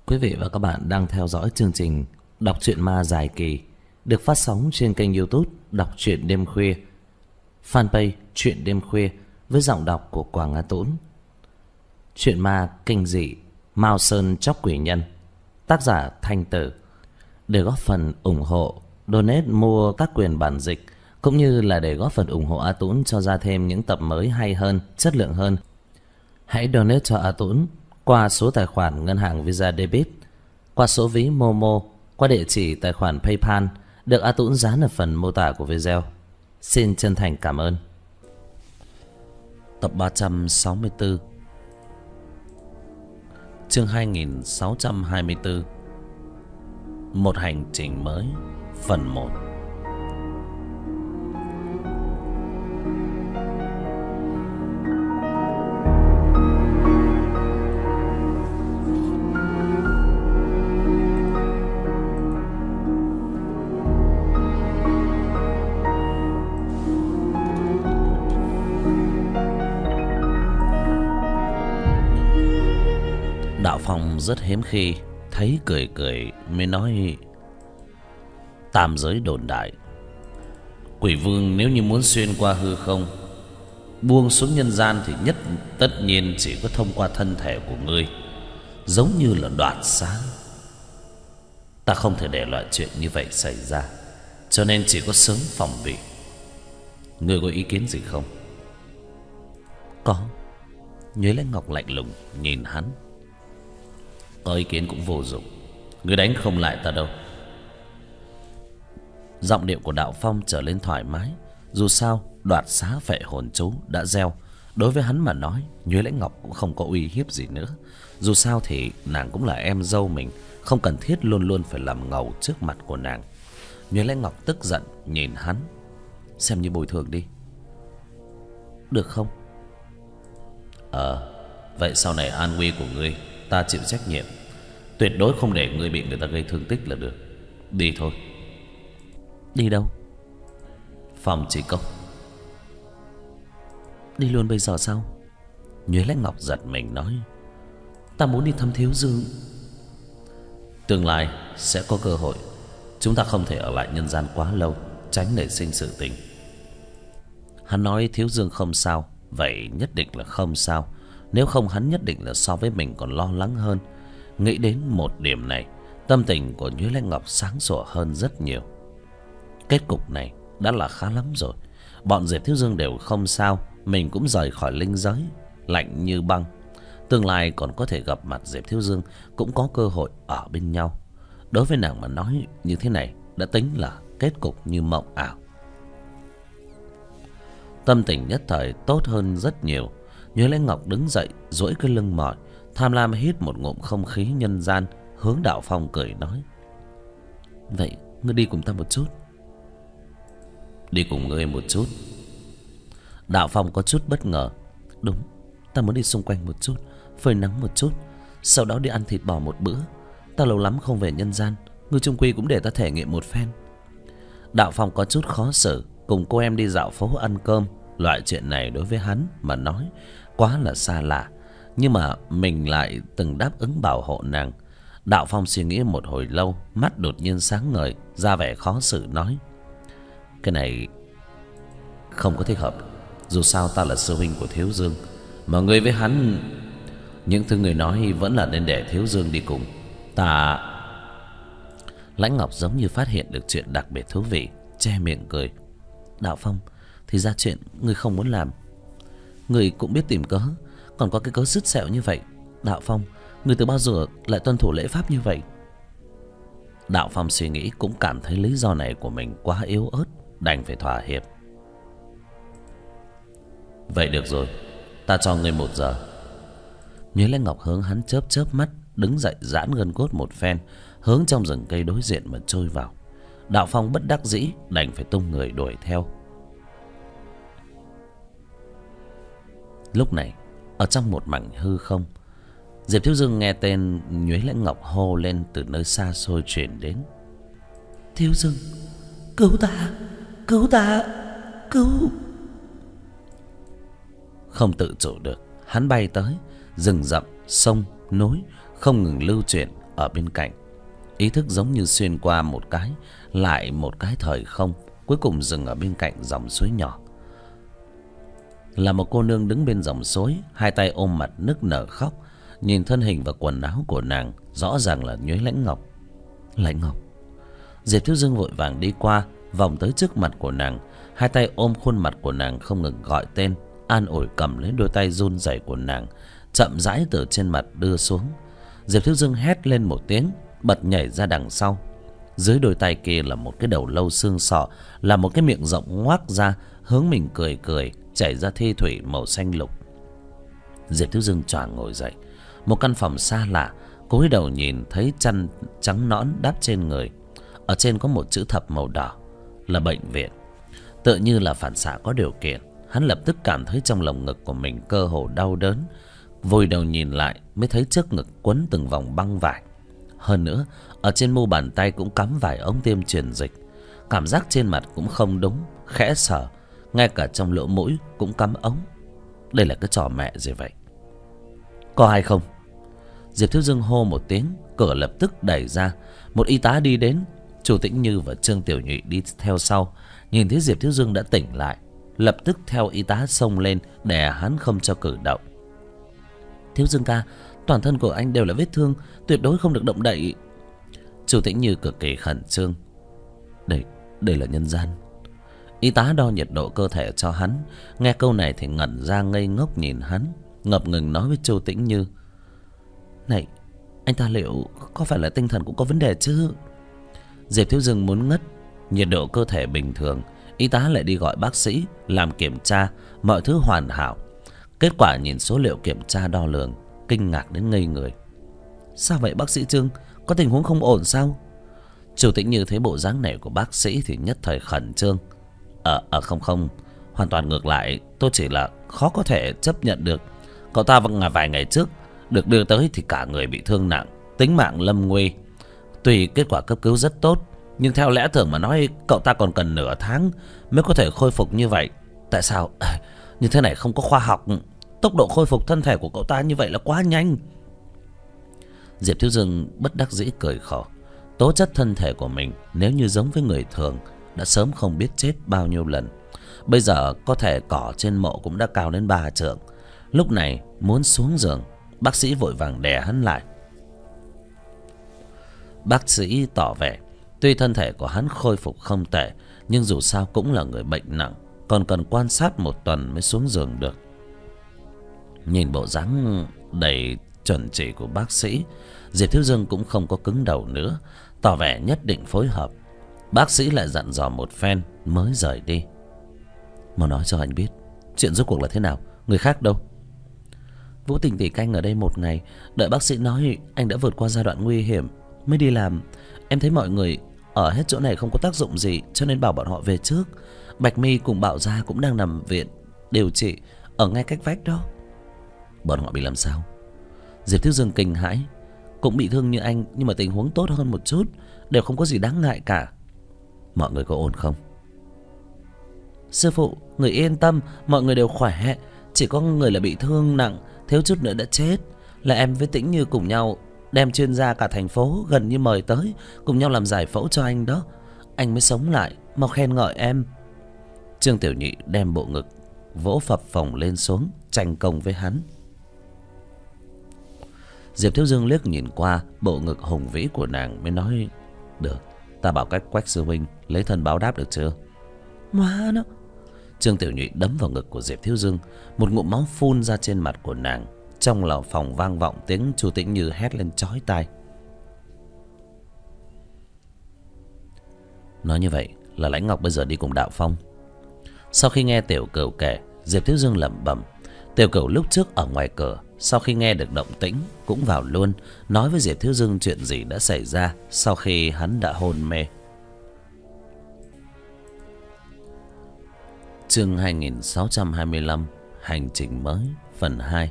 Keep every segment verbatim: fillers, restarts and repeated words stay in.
Quý vị và các bạn đang theo dõi chương trình đọc truyện ma dài kỳ được phát sóng trên kênh YouTube Đọc truyện đêm khuya, fanpage Truyện đêm khuya với giọng đọc của Quảng Á Tũng. Truyện ma kinh dị Mao Sơn Chóc Quỷ Nhân, tác giả Thanh Tử. Để góp phần ủng hộ, donate mua các quyền bản dịch cũng như là để góp phần ủng hộ A Tũng cho ra thêm những tập mới hay hơn, chất lượng hơn, hãy donate cho A Tũng qua số tài khoản ngân hàng Visa Debit, qua số ví Momo, qua địa chỉ tài khoản PayPal được A Tũng dán ở phần mô tả của video. Xin chân thành cảm ơn. Tập ba trăm sáu mươi tư, chương hai nghìn sáu trăm hai mươi tư, một hành trình mới, phần một. Đạo Phong rất hiếm khi thấy cười cười mới nói: tam giới đồn đại, quỷ vương nếu như muốn xuyên qua hư không buông xuống nhân gian thì nhất tất nhiên chỉ có thông qua thân thể của ngươi, giống như là đoạt xá. Ta không thể để loại chuyện như vậy xảy ra, cho nên chỉ có sớm phòng bị. Ngươi có ý kiến gì không? Có. Nhuế Lãnh Ngọc lạnh lùng nhìn hắn. Có ý kiến cũng vô dụng, ngươi đánh không lại ta đâu. Giọng điệu của Đạo Phong trở lên thoải mái. Dù sao đoạt xá phệ hồn chú đã gieo, đối với hắn mà nói Nhuế Lãnh Ngọc cũng không có uy hiếp gì nữa. Dù sao thì nàng cũng là em dâu mình, không cần thiết luôn luôn phải làm ngầu trước mặt của nàng. Nhuế Lãnh Ngọc tức giận nhìn hắn: xem như bồi thường đi, được không? Ờ vậy sau này an nguy của ngươi ta chịu trách nhiệm, tuyệt đối không để ngươi bị người ta gây thương tích là được. Đi thôi. Đi đâu? Phòng Chỉ Cốc. Đi luôn bây giờ sao? Nhuế Lãnh Ngọc giật mình nói: ta muốn đi thăm Thiếu Dương. Tương lai sẽ có cơ hội, chúng ta không thể ở lại nhân gian quá lâu, tránh nảy sinh sự tình. Hắn nói Thiếu Dương không sao, vậy nhất định là không sao. Nếu không hắn nhất định là so với mình còn lo lắng hơn. Nghĩ đến một điểm này, tâm tình của Nhuế Lãnh Ngọc sáng sủa hơn rất nhiều. Kết cục này đã là khá lắm rồi. Bọn Diệp Thiếu Dương đều không sao, mình cũng rời khỏi linh giới, lạnh như băng. Tương lai còn có thể gặp mặt Diệp Thiếu Dương, cũng có cơ hội ở bên nhau. Đối với nàng mà nói như thế này đã tính là kết cục như mộng ảo. Tâm tình nhất thời tốt hơn rất nhiều. Nhuế Lãnh Ngọc đứng dậy, duỗi cái lưng mỏi, tham lam hít một ngụm không khí nhân gian, hướng Đạo Phong cười nói: vậy ngươi đi cùng ta một chút. Đi cùng ngươi một chút? Đạo Phong có chút bất ngờ. Đúng, ta muốn đi xung quanh một chút, phơi nắng một chút, sau đó đi ăn thịt bò một bữa. Ta lâu lắm không về nhân gian, ngươi chung quy cũng để ta thể nghiệm một phen. Đạo Phong có chút khó xử, cùng cô em đi dạo phố ăn cơm. Loại chuyện này đối với hắn mà nói quá là xa lạ, nhưng mà mình lại từng đáp ứng bảo hộ nàng. Đạo Phong suy nghĩ một hồi lâu, mắt đột nhiên sáng ngời, ra vẻ khó xử nói: cái này không có thích hợp. Dù sao ta là sư huynh của Thiếu Dương, mà ngươi với hắn, những thứ người nói vẫn là nên để Thiếu Dương đi cùng ta. Lãnh Ngọc giống như phát hiện được chuyện đặc biệt thú vị, che miệng cười: Đạo Phong, thì ra chuyện ngươi không muốn làm, ngươi cũng biết tìm cớ, còn có cái cớ sứt sẹo như vậy. Đạo Phong, ngươi từ bao giờ lại tuân thủ lễ pháp như vậy? Đạo Phong suy nghĩ cũng cảm thấy lý do này của mình quá yếu ớt, đành phải thỏa hiệp. Vậy được rồi, ta cho ngươi một giờ. Nhuế Lãnh Ngọc hướng hắn chớp chớp mắt, đứng dậy giãn gân cốt một phen, hướng trong rừng cây đối diện mà trôi vào. Đạo Phong bất đắc dĩ đành phải tung người đuổi theo. Lúc này ở trong một mảnh hư không, Diệp Thiếu Dương nghe tên Nhuế Lãnh Ngọc hô lên từ nơi xa xôi truyền đến: Thiếu Dương, cứu ta, cứu ta, cứu. Không tự chủ được, hắn bay tới, rừng rậm, sông, núi không ngừng lưu chuyển ở bên cạnh. Ý thức giống như xuyên qua một cái lại một cái thời không, cuối cùng dừng ở bên cạnh dòng suối nhỏ. Là một cô nương đứng bên dòng suối, hai tay ôm mặt nức nở khóc. Nhìn thân hình và quần áo của nàng, rõ ràng là Nhuế Lãnh Ngọc. Lãnh Ngọc. Diệp Thiếu Dương vội vàng đi qua, vòng tới trước mặt của nàng, hai tay ôm khuôn mặt của nàng không ngừng gọi tên, an ủi cầm lấy đôi tay run rẩy của nàng, chậm rãi từ trên mặt đưa xuống. Diệp Thiếu Dương hét lên một tiếng, bật nhảy ra đằng sau. Dưới đôi tay kia là một cái đầu lâu xương sọ, là một cái miệng rộng ngoác ra hướng mình cười cười, chảy ra thi thủy màu xanh lục. Diệp Thiếu Dương choàng ngồi dậy. Một căn phòng xa lạ, cúi đầu nhìn thấy chăn trắng nõn đắp trên người. Ở trên có một chữ thập màu đỏ, là bệnh viện. Tự như là phản xạ có điều kiện, hắn lập tức cảm thấy trong lồng ngực của mình cơ hồ đau đớn. Vùi đầu nhìn lại mới thấy trước ngực quấn từng vòng băng vải. Hơn nữa, ở trên mu bàn tay cũng cắm vài ống tiêm truyền dịch. Cảm giác trên mặt cũng không đúng, khẽ sở, ngay cả trong lỗ mũi cũng cắm ống. Đây là cái trò mẹ gì vậy? Có ai không? Diệp Thiếu Dương hô một tiếng, cửa lập tức đẩy ra. Một y tá đi đến, Chu Tĩnh Như và Trương Tiểu Nhụy đi theo sau. Nhìn thấy Diệp Thiếu Dương đã tỉnh lại, lập tức theo y tá xông lên, đè hắn không cho cử động. Thiếu Dương ca, toàn thân của anh đều là vết thương, tuyệt đối không được động đậy. Chu Tĩnh Như cực kỳ khẩn trương. Đây, đây là nhân gian. Y tá đo nhiệt độ cơ thể cho hắn. Nghe câu này thì ngẩn ra ngây ngốc nhìn hắn, ngập ngừng nói với Chu Tĩnh Như: Này, anh ta liệu có phải là tinh thần cũng có vấn đề chứ? Diệp Thiếu Dương muốn ngất. Nhiệt độ cơ thể bình thường, y tá lại đi gọi bác sĩ làm kiểm tra, mọi thứ hoàn hảo. Kết quả nhìn số liệu kiểm tra đo lường, kinh ngạc đến ngây người. Sao vậy bác sĩ Trương? Có tình huống không ổn sao? Chủ Tĩnh Như thấy bộ dáng này của bác sĩ thì nhất thời khẩn trương. Ờ, à, à, không không, hoàn toàn ngược lại. Tôi chỉ là khó có thể chấp nhận được. Cậu ta vài ngày trước được đưa tới thì cả người bị thương nặng, tính mạng lâm nguy. Tuy kết quả cấp cứu rất tốt, nhưng theo lẽ thường mà nói cậu ta còn cần nửa tháng mới có thể khôi phục như vậy. Tại sao như thế này không có khoa học? Tốc độ khôi phục thân thể của cậu ta như vậy là quá nhanh. Diệp Thiếu Dương bất đắc dĩ cười khổ. Tố chất thân thể của mình nếu như giống với người thường đã sớm không biết chết bao nhiêu lần. Bây giờ có thể cỏ trên mộ cũng đã cao đến ba trượng. Lúc này muốn xuống giường, bác sĩ vội vàng đè hắn lại. Bác sĩ tỏ vẻ tuy thân thể của hắn khôi phục không tệ, nhưng dù sao cũng là người bệnh nặng, còn cần quan sát một tuần mới xuống giường được. Nhìn bộ dáng đầy chuẩn chỉ của bác sĩ, Diệp Thiếu Dương cũng không có cứng đầu nữa, tỏ vẻ nhất định phối hợp. Bác sĩ lại dặn dò một phen mới rời đi. Mau nói cho anh biết chuyện rốt cuộc là thế nào, người khác đâu? Vũ Tình tỉ canh ở đây một ngày, đợi bác sĩ nói anh đã vượt qua giai đoạn nguy hiểm mới đi làm. Em thấy mọi người ở hết chỗ này không có tác dụng gì, cho nên bảo bọn họ về trước. Bạch My cùng Bảo Gia cũng đang nằm viện điều trị ở ngay cách vách đó. Bọn họ bị làm sao? Diệp Thiếu Dương kinh hãi. Cũng bị thương như anh, nhưng mà tình huống tốt hơn một chút, đều không có gì đáng ngại cả. Mọi người có ổn không? Sư phụ, người yên tâm, mọi người đều khỏe. Chỉ có người là bị thương nặng, thiếu chút nữa đã chết. Là em với Tĩnh Như cùng nhau đem chuyên gia cả thành phố gần như mời tới, cùng nhau làm giải phẫu cho anh đó. Anh mới sống lại, mau khen ngợi em. Trương Tiểu Nhị đem bộ ngực vỗ phập phồng lên xuống, tranh công với hắn. Diệp Thiếu Dương liếc nhìn qua bộ ngực hùng vĩ của nàng mới nói: Được, ta bảo cách Quách sư huynh lấy thân báo đáp được chưa? Má nó! Trương Tiểu Nhụy đấm vào ngực của Diệp Thiếu Dương, một ngụm máu phun ra trên mặt của nàng. Trong lò phòng vang vọng tiếng Chu Tĩnh Như hét lên chói tai. Nói như vậy là Lãnh Ngọc bây giờ đi cùng Đạo Phong. Sau khi nghe Tiểu Cửu kể, Diệp Thiếu Dương lẩm bẩm. Tiểu Cửu lúc trước ở ngoài cửa, sau khi nghe được động tĩnh cũng vào luôn, nói với Diệp Thiếu Dương chuyện gì đã xảy ra sau khi hắn đã hôn mê. Chương hai nghìn sáu trăm hai mươi lăm, hành trình mới phần hai.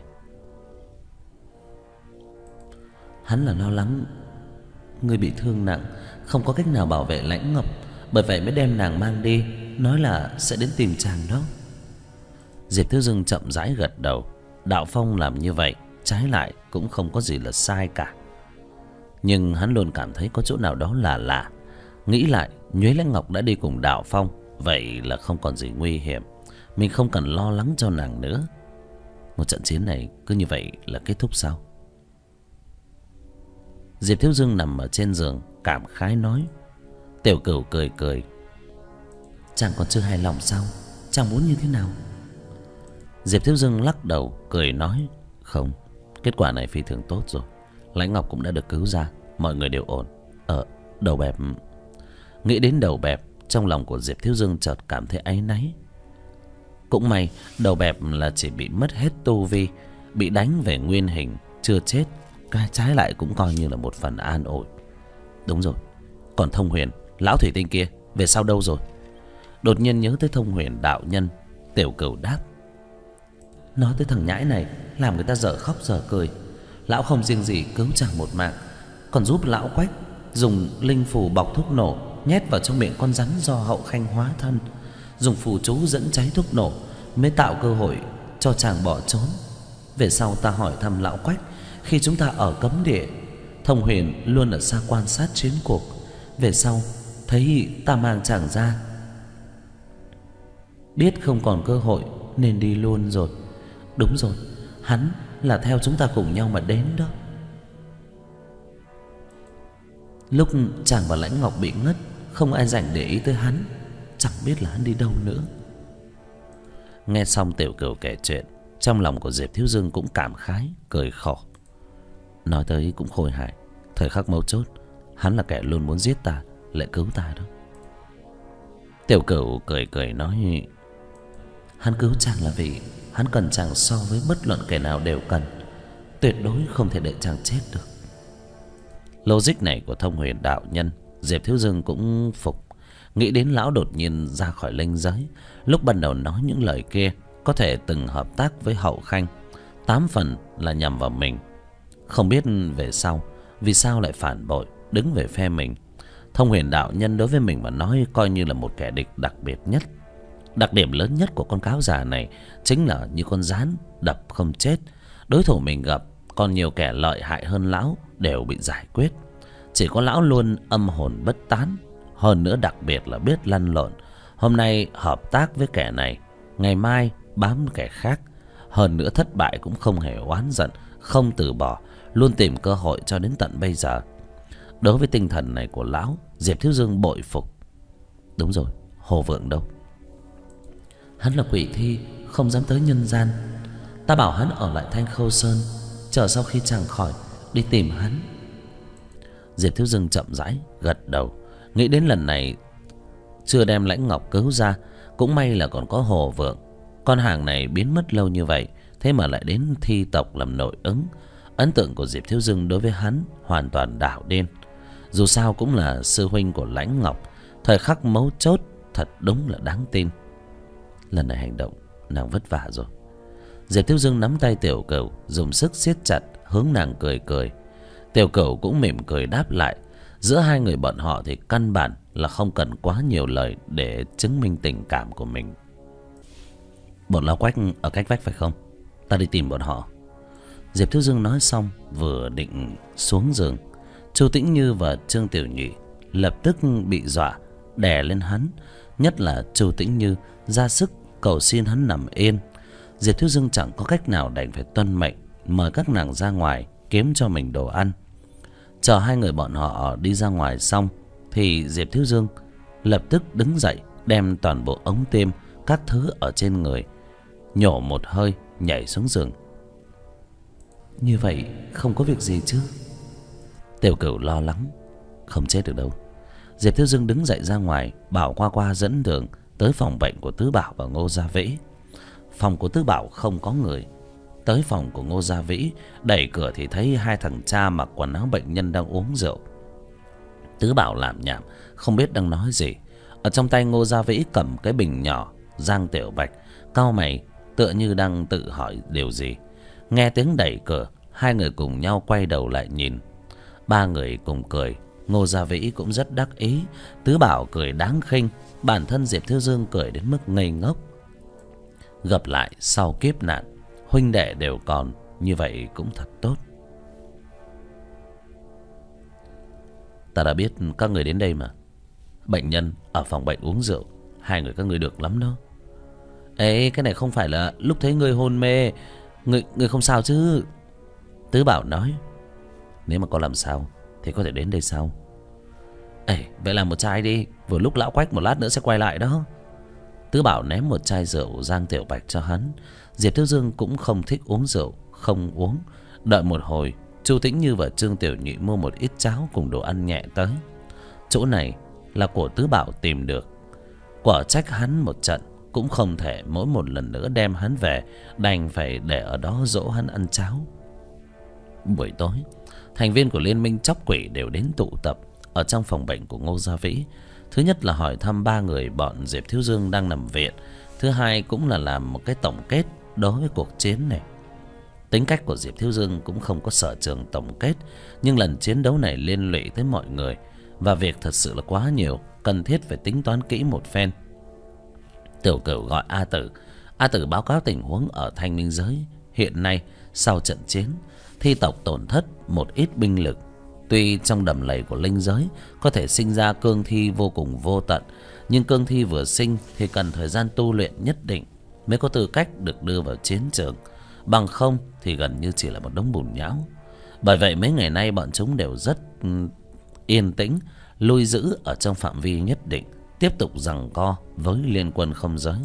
Hắn là lo lắng ngươi bị thương nặng, không có cách nào bảo vệ Lãnh Ngọc, bởi vậy mới đem nàng mang đi, nói là sẽ đến tìm chàng đó. Diệp Thiếu Dương chậm rãi gật đầu. Đạo Phong làm như vậy trái lại cũng không có gì là sai cả. Nhưng hắn luôn cảm thấy có chỗ nào đó là lạ. Nghĩ lại, Nhuế Lãnh Ngọc đã đi cùng Đạo Phong, vậy là không còn gì nguy hiểm. Mình không cần lo lắng cho nàng nữa. Một trận chiến này cứ như vậy là kết thúc sao? Diệp Thiếu Dương nằm ở trên giường cảm khái nói. Tiểu Cửu cười cười. Chàng còn chưa hài lòng sao? Chàng muốn như thế nào? Diệp Thiếu Dương lắc đầu cười nói. Không, kết quả này phi thường tốt rồi. Lãnh Ngọc cũng đã được cứu ra, mọi người đều ổn. Ờ, Đầu Bẹp. Nghĩ đến Đầu Bẹp, trong lòng của Diệp Thiếu Dương chợt cảm thấy áy náy. Cũng may Đầu Bẹp là chỉ bị mất hết tu vi, bị đánh về nguyên hình, chưa chết. Cái trái lại cũng coi như là một phần an ủi. Đúng rồi, còn Thông Huyền, lão thủy tinh kia về sau đâu rồi? Đột nhiên nhớ tới Thông Huyền đạo nhân, Tiểu Cửu đáp. Nói tới thằng nhãi này làm người ta dở khóc dở cười. Lão không riêng gì cứu chàng một mạng, còn giúp lão Quách dùng linh phù bọc thuốc nổ nhét vào trong miệng con rắn do Hậu Khanh hóa thân, dùng phù chú dẫn cháy thuốc nổ mới tạo cơ hội cho chàng bỏ trốn. Về sau ta hỏi thăm lão Quách, khi chúng ta ở cấm địa, Thông Huyền luôn ở xa quan sát chiến cuộc. Về sau thấy ta mang chàng ra, biết không còn cơ hội nên đi luôn rồi. Đúng rồi, hắn là theo chúng ta cùng nhau mà đến đó. Lúc chàng và Lãnh Ngọc bị ngất, không ai rảnh để ý tới hắn, chẳng biết là hắn đi đâu nữa. Nghe xong Tiểu Cửu kể chuyện, trong lòng của Diệp Thiếu Dương cũng cảm khái, cười khổ. Nói tới cũng khôi hài, thời khắc mấu chốt, hắn là kẻ luôn muốn giết ta, lại cứu ta đó. Tiểu Cửu cười cười nói. Hắn cứu chàng là vì hắn cần chàng so với bất luận kẻ nào đều cần, tuyệt đối không thể để chàng chết được. Logic này của Thông Huyền đạo nhân, Diệp Thiếu Dương cũng phục. Nghĩ đến lão đột nhiên ra khỏi linh giới, lúc ban đầu nói những lời kia có thể từng hợp tác với Hậu Khanh, tám phần là nhằm vào mình. Không biết về sau vì sao lại phản bội, đứng về phe mình. Thông Huyền đạo nhân đối với mình mà nói coi như là một kẻ địch đặc biệt nhất. Đặc điểm lớn nhất của con cáo già này chính là như con gián đập không chết. Đối thủ mình gặp còn nhiều kẻ lợi hại hơn lão đều bị giải quyết, chỉ có lão luôn âm hồn bất tán. Hơn nữa đặc biệt là biết lăn lộn. Hôm nay hợp tác với kẻ này, ngày mai bám kẻ khác. Hơn nữa thất bại cũng không hề oán giận, không từ bỏ, luôn tìm cơ hội cho đến tận bây giờ. Đối với tinh thần này của lão, Diệp Thiếu Dương bội phục. Đúng rồi, Hồ Vượng đâu? Hắn là quỷ thi, không dám tới nhân gian. Ta bảo hắn ở lại Thanh Khâu Sơn, chờ sau khi chàng khỏi đi tìm hắn. Diệp Thiếu Dương chậm rãi gật đầu. Nghĩ đến lần này chưa đem Lãnh Ngọc cứu ra, cũng may là còn có Hồ Vượng. Con hàng này biến mất lâu như vậy, thế mà lại đến thi tộc làm nội ứng. Ấn tượng của Diệp Thiếu Dương đối với hắn hoàn toàn đảo điên. Dù sao cũng là sư huynh của Lãnh Ngọc, thời khắc mấu chốt thật đúng là đáng tin. Lần này hành động nàng vất vả rồi. Diệp Thiếu Dương nắm tay Tiểu Cửu, dùng sức siết chặt, hướng nàng cười cười. Tiểu Cửu cũng mỉm cười đáp lại. Giữa hai người bọn họ thì căn bản là không cần quá nhiều lời để chứng minh tình cảm của mình. Bọn lão Quách ở cách vách phải không? Ta đi tìm bọn họ. Diệp Thiếu Dương nói xong, vừa định xuống giường, Chu Tĩnh Như và Trương Tiểu Nhị lập tức bị dọa, đè lên hắn. Nhất là Chu Tĩnh Như ra sức cầu xin hắn nằm yên. Diệp Thiếu Dương chẳng có cách nào đành phải tuân mệnh, mời các nàng ra ngoài kiếm cho mình đồ ăn. Chờ hai người bọn họ đi ra ngoài xong thì Diệp Thiếu Dương lập tức đứng dậy, đem toàn bộ ống tiêm, các thứ ở trên người, nhổ một hơi nhảy xuống giường. Như vậy không có việc gì chứ? Tiểu Cửu lo lắng. Không chết được đâu. Diệp Thiếu Dương đứng dậy ra ngoài, bảo qua qua dẫn đường tới phòng bệnh của Tứ Bảo và Ngô Gia Vĩ. Phòng của Tứ Bảo không có người. Tới phòng của Ngô Gia Vĩ, đẩy cửa thì thấy hai thằng cha mặc quần áo bệnh nhân đang uống rượu. Tứ Bảo làm nhảm, không biết đang nói gì. Ở trong tay Ngô Gia Vĩ cầm cái bình nhỏ. Giang Tiểu Bạch cau mày, tựa như đang tự hỏi điều gì. Nghe tiếng đẩy cửa, hai người cùng nhau quay đầu lại nhìn. Ba người cùng cười. Ngô Gia Vĩ cũng rất đắc ý, Tứ Bảo cười đáng khinh, bản thân Diệp Thiếu Dương cười đến mức ngây ngốc. Gặp lại sau kiếp nạn, huynh đệ đều còn, như vậy cũng thật tốt. Ta đã biết các người đến đây mà. Bệnh nhân ở phòng bệnh uống rượu, hai người các người được lắm đó. Ê, cái này không phải là lúc thấy người hôn mê. Người, người không sao chứ? Tứ Bảo nói. Nếu mà có làm sao thì có thể đến đây sau. Ê, vậy làm một chai đi, vừa lúc lão Quách một lát nữa sẽ quay lại đó. Tứ Bảo ném một chai rượu Giang Tiểu Bạch cho hắn. Diệp Thiếu Dương cũng không thích uống rượu, không uống. Đợi một hồi, Chu Tĩnh Như và Trương Tiểu Nhị mua một ít cháo cùng đồ ăn nhẹ tới. Chỗ này là của Tứ Bảo tìm được. Quả trách hắn một trận, cũng không thể mỗi một lần nữa đem hắn về, đành phải để ở đó dỗ hắn ăn cháo. Buổi tối, thành viên của Liên minh Chóc Quỷ đều đến tụ tập ở trong phòng bệnh của Ngô Gia Vĩ. Thứ nhất là hỏi thăm ba người bọn Diệp Thiếu Dương đang nằm viện. Thứ hai cũng là làm một cái tổng kết đối với cuộc chiến này. Tính cách của Diệp Thiếu Dương cũng không có sở trường tổng kết, nhưng lần chiến đấu này liên lụy tới mọi người, và việc thật sự là quá nhiều, cần thiết phải tính toán kỹ một phen. Tiểu Cửu gọi A Tử. A Tử báo cáo tình huống ở Thanh Minh Giới. Hiện nay sau trận chiến, thi tộc tổn thất một ít binh lực. Tuy trong đầm lầy của linh giới có thể sinh ra cương thi vô cùng vô tận, nhưng cương thi vừa sinh thì cần thời gian tu luyện nhất định mới có tư cách được đưa vào chiến trường. Bằng không thì gần như chỉ là một đống bùn nhão. Bởi vậy mấy ngày nay bọn chúng đều rất um, yên tĩnh, lui giữ ở trong phạm vi nhất định, tiếp tục giằng co với liên quân không giới.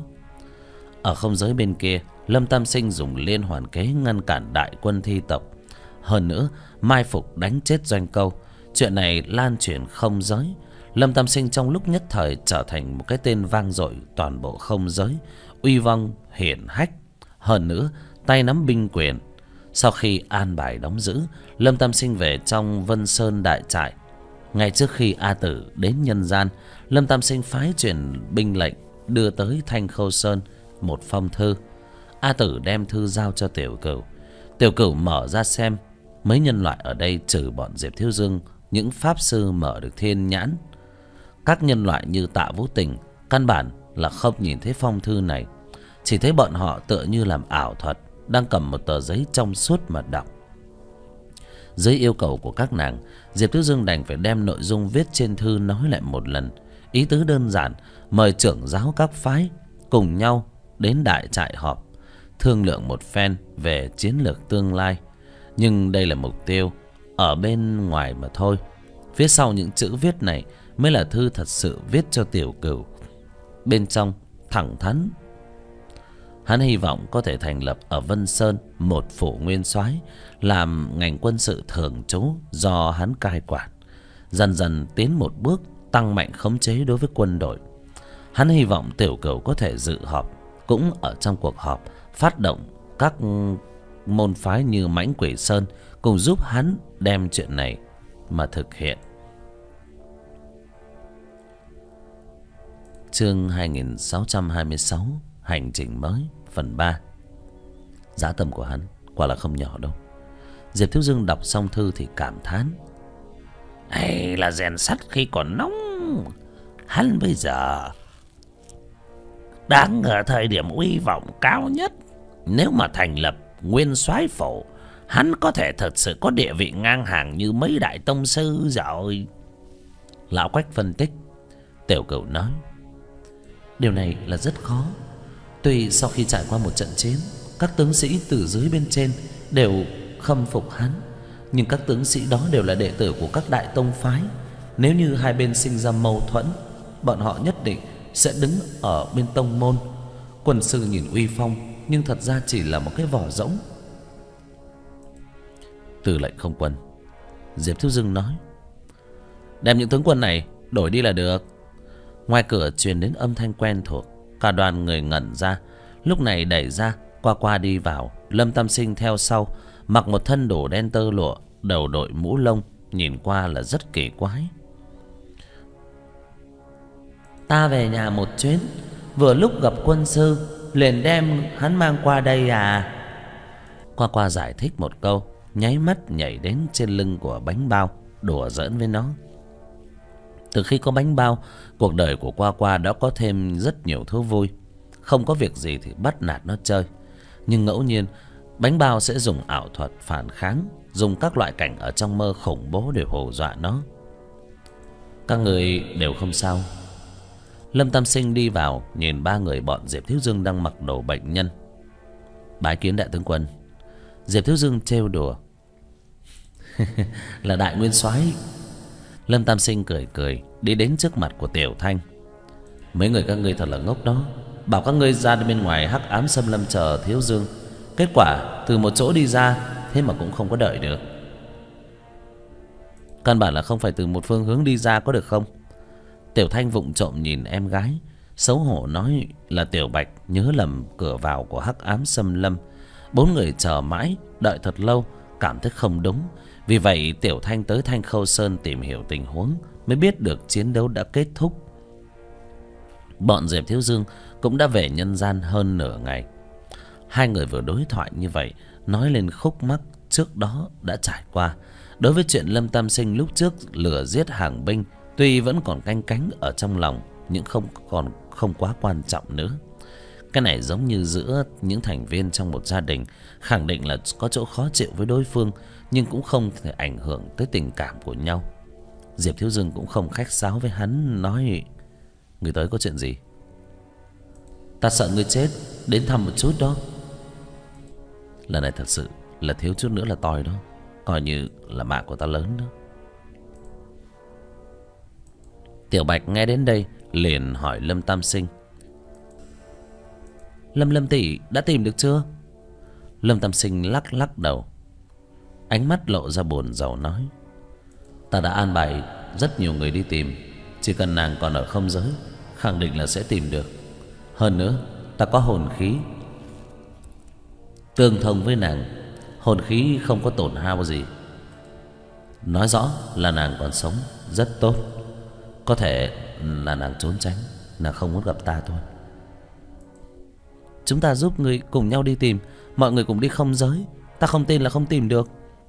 Ở không giới bên kia, Lâm Tam Sinh dùng liên hoàn kế ngăn cản đại quân thi tộc. Hơn nữa, mai phục đánh chết Doanh Câu. Chuyện này lan truyền không giới. Lâm Tam Sinh trong lúc nhất thời trở thành một cái tên vang dội toàn bộ không giới, uy vong hiển hách. Hơn nữa, tay nắm binh quyền. Sau khi an bài đóng giữ, Lâm Tam Sinh về trong Vân Sơn đại trại. Ngay trước khi A Tử đến nhân gian, Lâm Tam Sinh phái truyền binh lệnh đưa tới Thanh Khâu Sơn một phong thư. A Tử đem thư giao cho Tiểu Cửu. Tiểu Cửu mở ra xem. Mấy nhân loại ở đây trừ bọn Diệp Thiếu Dương, những pháp sư mở được thiên nhãn. Các nhân loại như Tạ Vũ Tình căn bản là không nhìn thấy phong thư này, chỉ thấy bọn họ tựa như làm ảo thuật, đang cầm một tờ giấy trong suốt mà đọc. Dưới yêu cầu của các nàng, Diệp Thiếu Dương đành phải đem nội dung viết trên thư nói lại một lần. Ý tứ đơn giản, mời trưởng giáo các phái cùng nhau đến đại trại họp, thương lượng một phen về chiến lược tương lai. Nhưng đây là mục tiêu ở bên ngoài mà thôi. Phía sau những chữ viết này mới là thư thật sự viết cho Tiểu Cửu. Bên trong thẳng thắn, hắn hy vọng có thể thành lập ở Vân Sơn một phủ nguyên soái, làm ngành quân sự thường trú do hắn cai quản, dần dần tiến một bước tăng mạnh khống chế đối với quân đội. Hắn hy vọng Tiểu Cửu có thể dự họp, cũng ở trong cuộc họp phát động các môn phái như Mãnh Quỷ Sơn cùng giúp hắn đem chuyện này mà thực hiện. Chương hai nghìn sáu trăm hai mươi sáu, hành trình mới phần ba. Dã tâm của hắn quả là không nhỏ đâu. Diệp Thiếu Dương đọc xong thư thì cảm thán: hay là rèn sắt khi còn nóng. Hắn bây giờ đang ở thời điểm uy vọng cao nhất. Nếu mà thành lập nguyên soái phủ, hắn có thể thật sự có địa vị ngang hàng như mấy đại tông sư rồi. Lão Quách phân tích. Tiểu Cửu nói: điều này là rất khó. Tuy sau khi trải qua một trận chiến, các tướng sĩ từ dưới bên trên đều khâm phục hắn, nhưng các tướng sĩ đó đều là đệ tử của các đại tông phái. Nếu như hai bên sinh ra mâu thuẫn, bọn họ nhất định sẽ đứng ở bên tông môn. Quân sư nhìn uy phong, nhưng thật ra chỉ là một cái vỏ rỗng. Tư lệnh không quân, Diệp Thiếu Dương nói: đem những tướng quân này đổi đi là được. Ngoài cửa truyền đến âm thanh quen thuộc. Cả đoàn người ngẩn ra. Lúc này đẩy ra, qua qua đi vào. Lâm Tam Sinh theo sau, mặc một thân đồ đen tơ lụa, đầu đội mũ lông, nhìn qua là rất kỳ quái. Ta về nhà một chuyến, vừa lúc gặp quân sư, liền đem hắn mang qua đây à. Qua qua giải thích một câu, nháy mắt nhảy đến trên lưng của bánh bao, đùa giỡn với nó. Từ khi có bánh bao, cuộc đời của Qua Qua đã có thêm rất nhiều thú vui. Không có việc gì thì bắt nạt nó chơi. Nhưng ngẫu nhiên, bánh bao sẽ dùng ảo thuật phản kháng, dùng các loại cảnh ở trong mơ khủng bố để hù dọa nó. Các người đều không sao? Lâm Tam Sinh đi vào, nhìn ba người bọn Diệp Thiếu Dương đang mặc đồ bệnh nhân. Bái kiến đại tướng quân. Diệp Thiếu Dương trêu đùa. Là đại nguyên soái. Lâm Tam Sinh cười cười đi đến trước mặt của Tiểu Thanh. Mấy người các ngươi thật là ngốc đó. Bảo các ngươi ra bên ngoài hắc ám xâm lâm chờ Thiếu Dương, kết quả từ một chỗ đi ra, thế mà cũng không có đợi được. Căn bản là không phải từ một phương hướng đi ra, có được không? Tiểu Thanh vụng trộm nhìn em gái, xấu hổ nói là Tiểu Bạch nhớ lầm cửa vào của hắc ám xâm lâm. Bốn người chờ mãi, đợi thật lâu, cảm thấy không đúng. Vì vậy Tiểu Thanh tới Thanh Khâu Sơn tìm hiểu tình huống, mới biết được chiến đấu đã kết thúc. Bọn Diệp Thiếu Dương cũng đã về nhân gian hơn nửa ngày. Hai người vừa đối thoại như vậy, nói lên khúc mắc trước đó đã trải qua. Đối với chuyện Lâm Tam Sinh lúc trước lừa giết hàng binh, tuy vẫn còn canh cánh ở trong lòng, nhưng không còn không quá quan trọng nữa. Cái này giống như giữa những thành viên trong một gia đình, khẳng định là có chỗ khó chịu với đối phương, nhưng cũng không thể ảnh hưởng tới tình cảm của nhau. Diệp Thiếu Dương cũng không khách sáo với hắn, nói: người tới có chuyện gì? Ta sợ ngươi chết, đến thăm một chút đó. Lần này thật sự là thiếu chút nữa là toi đó, coi như là mạng của ta lớn đó. Tiểu Bạch nghe đến đây liền hỏi Lâm Tam Sinh: Lâm Lâm tỷ đã tìm được chưa? Lâm Tam Sinh lắc lắc đầu, ánh mắt lộ ra buồn rầu nói: ta đã an bài rất nhiều người đi tìm, chỉ cần nàng còn ở không giới, khẳng định là sẽ tìm được. Hơn nữa ta có hồn khí tương thông với nàng, hồn khí không có tổn hao gì, nói rõ là nàng còn sống rất tốt. Có thể là nàng trốn tránh, nàng không muốn gặp ta thôi. Chúng ta giúp người cùng nhau đi tìm, mọi người cùng đi không giới, ta không tin là không tìm được.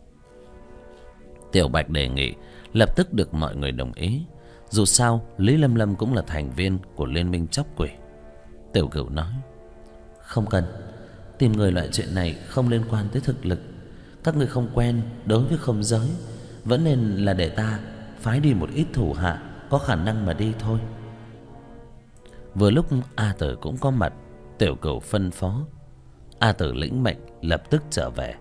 Tiểu Bạch đề nghị lập tức được mọi người đồng ý. Dù sao Lý Lâm Lâm cũng là thành viên của Liên minh Chóc Quỷ. Tiểu Cửu nói: không cần, tìm người loại chuyện này không liên quan tới thực lực. Các người không quen đối với không giới, vẫn nên là để ta phái đi một ít thủ hạ có khả năng mà đi thôi. Vừa lúc A Tử cũng có mặt, Tiểu Cửu phân phó. A Tử lĩnh mệnh lập tức trở về.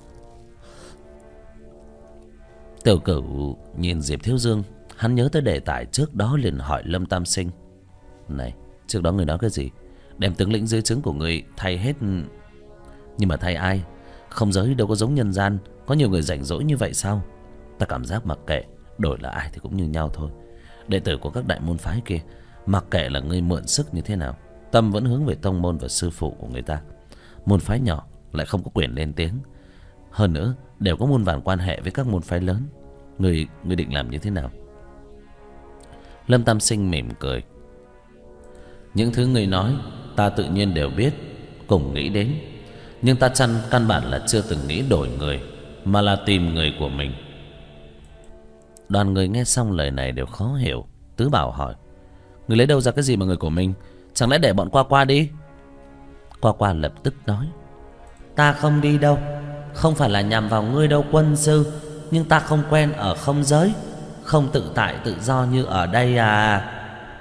Tiểu Cửu nhìn Diệp Thiếu Dương, hắn nhớ tới đề tài trước đó liền hỏi Lâm Tam Sinh: này, trước đó người nói cái gì? Đem tướng lĩnh dưới trướng của người thay hết. Nhưng mà thay ai? Không giới đâu có giống nhân gian, có nhiều người rảnh rỗi như vậy sao? Ta cảm giác mặc kệ, đổi là ai thì cũng như nhau thôi. Đệ tử của các đại môn phái kia, mặc kệ là ngươi mượn sức như thế nào, tâm vẫn hướng về tông môn và sư phụ của người ta. Môn phái nhỏ lại không có quyền lên tiếng, hơn nữa đều có muôn vàn quan hệ với các môn phái lớn. Người người định làm như thế nào? Lâm Tam Sinh mỉm cười: những thứ người nói ta tự nhiên đều biết, cùng nghĩ đến, nhưng ta chăn căn bản là chưa từng nghĩ đổi người, mà là tìm người của mình. Đoàn người nghe xong lời này đều khó hiểu. Tứ Bảo hỏi: người lấy đâu ra cái gì mà người của mình? Chẳng lẽ để bọn Qua Qua đi? Qua Qua lập tức nói: ta không đi đâu, không phải là nhằm vào ngươi đâu quân sư, nhưng ta không quen ở không giới, không tự tại tự do như ở đây à.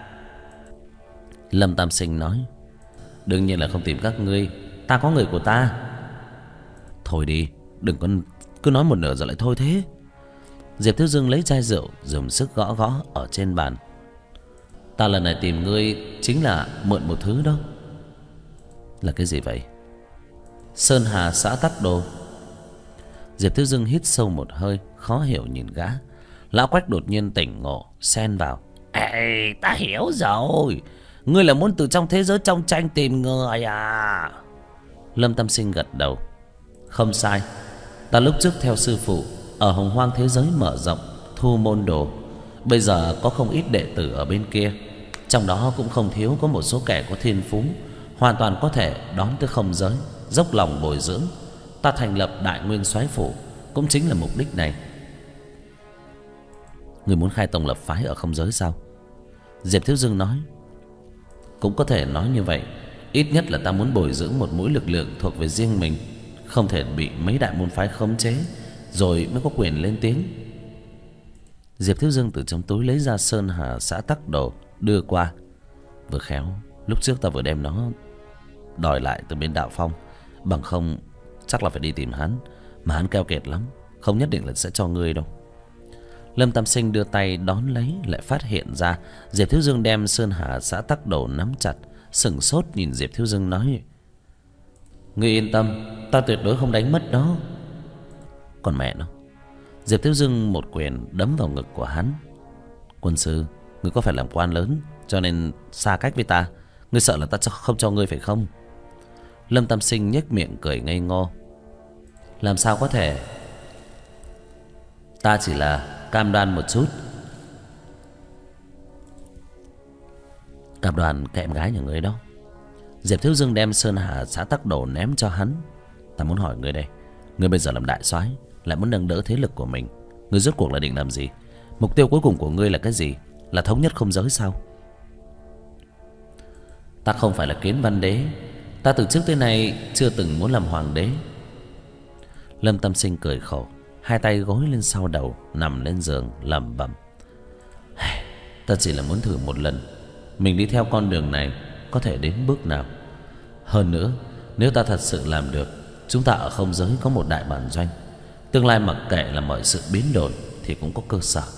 Lâm Tam Sinh nói: đương nhiên là không tìm các ngươi, ta có người của ta. Thôi đi, đừng có cứ nói một nửa rồi lại thôi thế. Diệp Thiếu Dương lấy chai rượu dùng sức gõ gõ ở trên bàn: ta lần này tìm ngươi chính là mượn một thứ đó. Là cái gì vậy? Sơn Hà xã Tắc Đồ. Diệp Thiếu Dương hít sâu một hơi, khó hiểu nhìn gã. Lão Quách đột nhiên tỉnh ngộ, xen vào: ê, ta hiểu rồi, ngươi là muốn từ trong thế giới trong tranh tìm người à? Lâm Tam Sinh gật đầu: không sai, ta lúc trước theo sư phụ ở Hồng Hoang thế giới mở rộng, thu môn đồ. Bây giờ có không ít đệ tử ở bên kia, trong đó cũng không thiếu có một số kẻ có thiên phú, hoàn toàn có thể đón tới không giới, dốc lòng bồi dưỡng. Ta thành lập Đại Nguyên Soái Phủ cũng chính là mục đích này. Người muốn khai tông lập phái ở không giới sao? Diệp Thiếu Dương nói: cũng có thể nói như vậy. Ít nhất là ta muốn bồi dưỡng một mũi lực lượng thuộc về riêng mình, không thể bị mấy đại môn phái khống chế rồi mới có quyền lên tiếng. Diệp Thiếu Dương từ trong túi lấy ra sơn hà xã tắc đồ đưa qua. Vừa khéo lúc trước ta vừa đem nó đòi lại từ bên Đạo Phong, bằng không chắc là phải đi tìm hắn, mà hắn keo kiệt lắm, không nhất định là sẽ cho ngươi đâu. Lâm Tam Sinh đưa tay đón lấy, lại phát hiện ra Diệp Thiếu Dương đem sơn hà xã tắc đồ nắm chặt, sững sốt nhìn Diệp Thiếu Dương nói: ngươi yên tâm, ta tuyệt đối không đánh mất đó. Còn mẹ nó. Diệp Thiếu Dương một quyền đấm vào ngực của hắn. Quân sư, ngươi có phải làm quan lớn cho nên xa cách với ta? Ngươi sợ là ta không cho ngươi phải không? Lâm Tam Sinh nhếch miệng cười ngây ngô. Làm sao có thể? Ta chỉ là cam đoan một chút. Cam đoan cái em gái nhà ngươi đó. Diệp Thiếu Dương đem sơn hà xã tắc đồ ném cho hắn. Ta muốn hỏi ngươi đây, ngươi bây giờ làm đại soái, lại muốn nâng đỡ thế lực của mình, ngươi rốt cuộc là định làm gì? Mục tiêu cuối cùng của ngươi là cái gì? Là thống nhất không giới sao? Ta không phải là Kiến Văn Đế, ta từ trước tới nay chưa từng muốn làm hoàng đế. Lâm Tâm Sinh cười khổ, hai tay gối lên sau đầu, nằm lên giường lẩm bẩm: ta chỉ là muốn thử một lần mình đi theo con đường này có thể đến bước nào. Hơn nữa, nếu ta thật sự làm được, chúng ta ở không giới có một đại bản doanh, tương lai mặc kệ là mọi sự biến đổi thì cũng có cơ sở.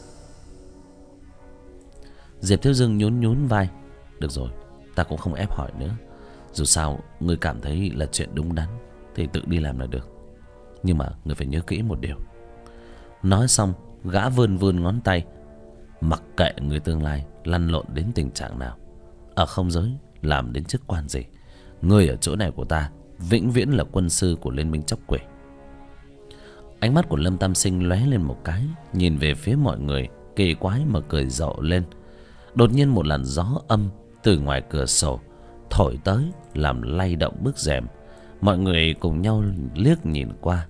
Diệp Thiếu Dương nhún nhún vai. Được rồi, ta cũng không ép hỏi nữa. Dù sao ngươi cảm thấy là chuyện đúng đắn thì tự đi làm là được. Nhưng mà ngươi phải nhớ kỹ một điều. Nói xong, gã vươn vươn ngón tay. Mặc kệ người tương lai lăn lộn đến tình trạng nào, ở không giới làm đến chức quan gì, ngươi ở chỗ này của ta vĩnh viễn là quân sư của Liên minh Chóc Quỷ. Ánh mắt của Lâm Tam Sinh lóe lên một cái, nhìn về phía mọi người, kỳ quái mà cười rộ lên. Đột nhiên một làn gió âm từ ngoài cửa sổ thổi tới, làm lay động bức rèm. Mọi người cùng nhau liếc nhìn qua.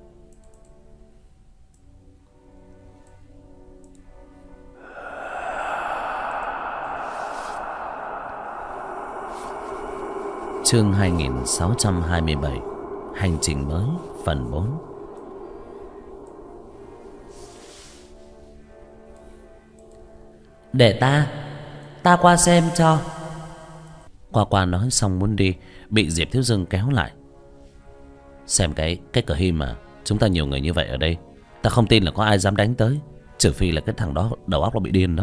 Chương hai nghìn sáu trăm hai mươi bảy, hành trình mới phần bốn. Để ta, ta qua xem cho. Qua qua nói xong muốn đi, bị Diệp Thiếu Dương kéo lại. Xem cái cái cờ him mà, chúng ta nhiều người như vậy ở đây, ta không tin là có ai dám đánh tới, trừ phi là cái thằng đó đầu óc nó bị điên đó.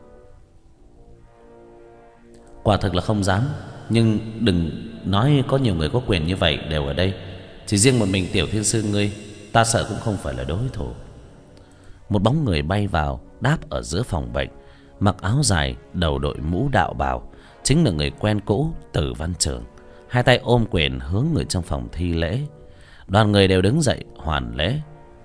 Quả thực là không dám, nhưng đừng nói có nhiều người có quyền như vậy đều ở đây. Chỉ riêng một mình Tiểu Thiên Sư ngươi, ta sợ cũng không phải là đối thủ. Một bóng người bay vào, đáp ở giữa phòng bệnh, mặc áo dài, đầu đội mũ đạo bào, chính là người quen cũ Tử Văn Trường. Hai tay ôm quyền hướng người trong phòng thi lễ. Đoàn người đều đứng dậy hoàn lễ.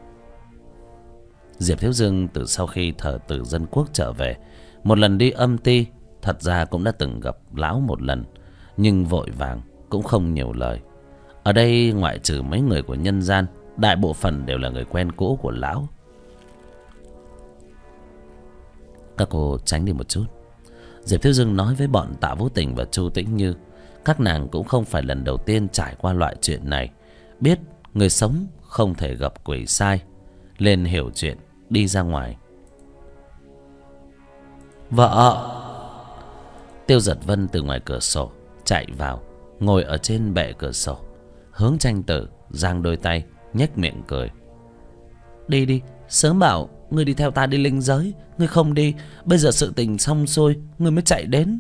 Diệp Thiếu Dương từ sau khi thờ Tử Dân Quốc trở về, một lần đi âm ti, thật ra cũng đã từng gặp lão một lần, nhưng vội vàng cũng không nhiều lời. Ở đây ngoại trừ mấy người của nhân gian, đại bộ phận đều là người quen cũ của lão. Các cô tránh đi một chút. Diệp Thiếu Dương nói với bọn Tạ Vũ Tình và Chu Tĩnh Như. Các nàng cũng không phải lần đầu tiên trải qua loại chuyện này, biết người sống không thể gặp quỷ sai, nên hiểu chuyện đi ra ngoài. Vợ! Tiêu Giật Vân từ ngoài cửa sổ chạy vào, ngồi ở trên bệ cửa sổ, hướng Tranh Tử giang đôi tay, nhếch miệng cười. Đi đi, sớm bảo ngươi đi theo ta đi linh giới, ngươi không đi, bây giờ sự tình xong xuôi ngươi mới chạy đến.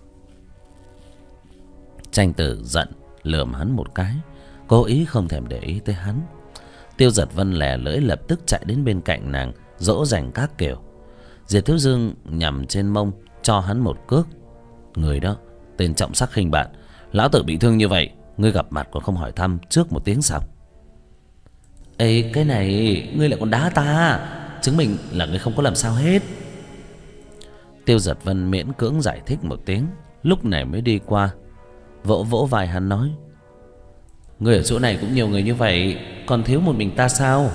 Tranh Tử giận lườm hắn một cái, cố ý không thèm để ý tới hắn. Tiêu Giật Vân lè lưỡi lập tức chạy đến bên cạnh nàng, dỗ dành các kiểu. Diệp Thiếu Dương nhằm trên mông cho hắn một cước. Người đó tên trọng sắc khinh bạn, lão tử bị thương như vậy, ngươi gặp mặt còn không hỏi thăm trước một tiếng sao? Ê, cái này ngươi lại còn đá ta, chứng minh là ngươi không có làm sao hết. Tiêu Giật Vân miễn cưỡng giải thích một tiếng, lúc này mới đi qua, vỗ vỗ vai hắn nói: ngươi ở chỗ này cũng nhiều người như vậy, còn thiếu một mình ta sao?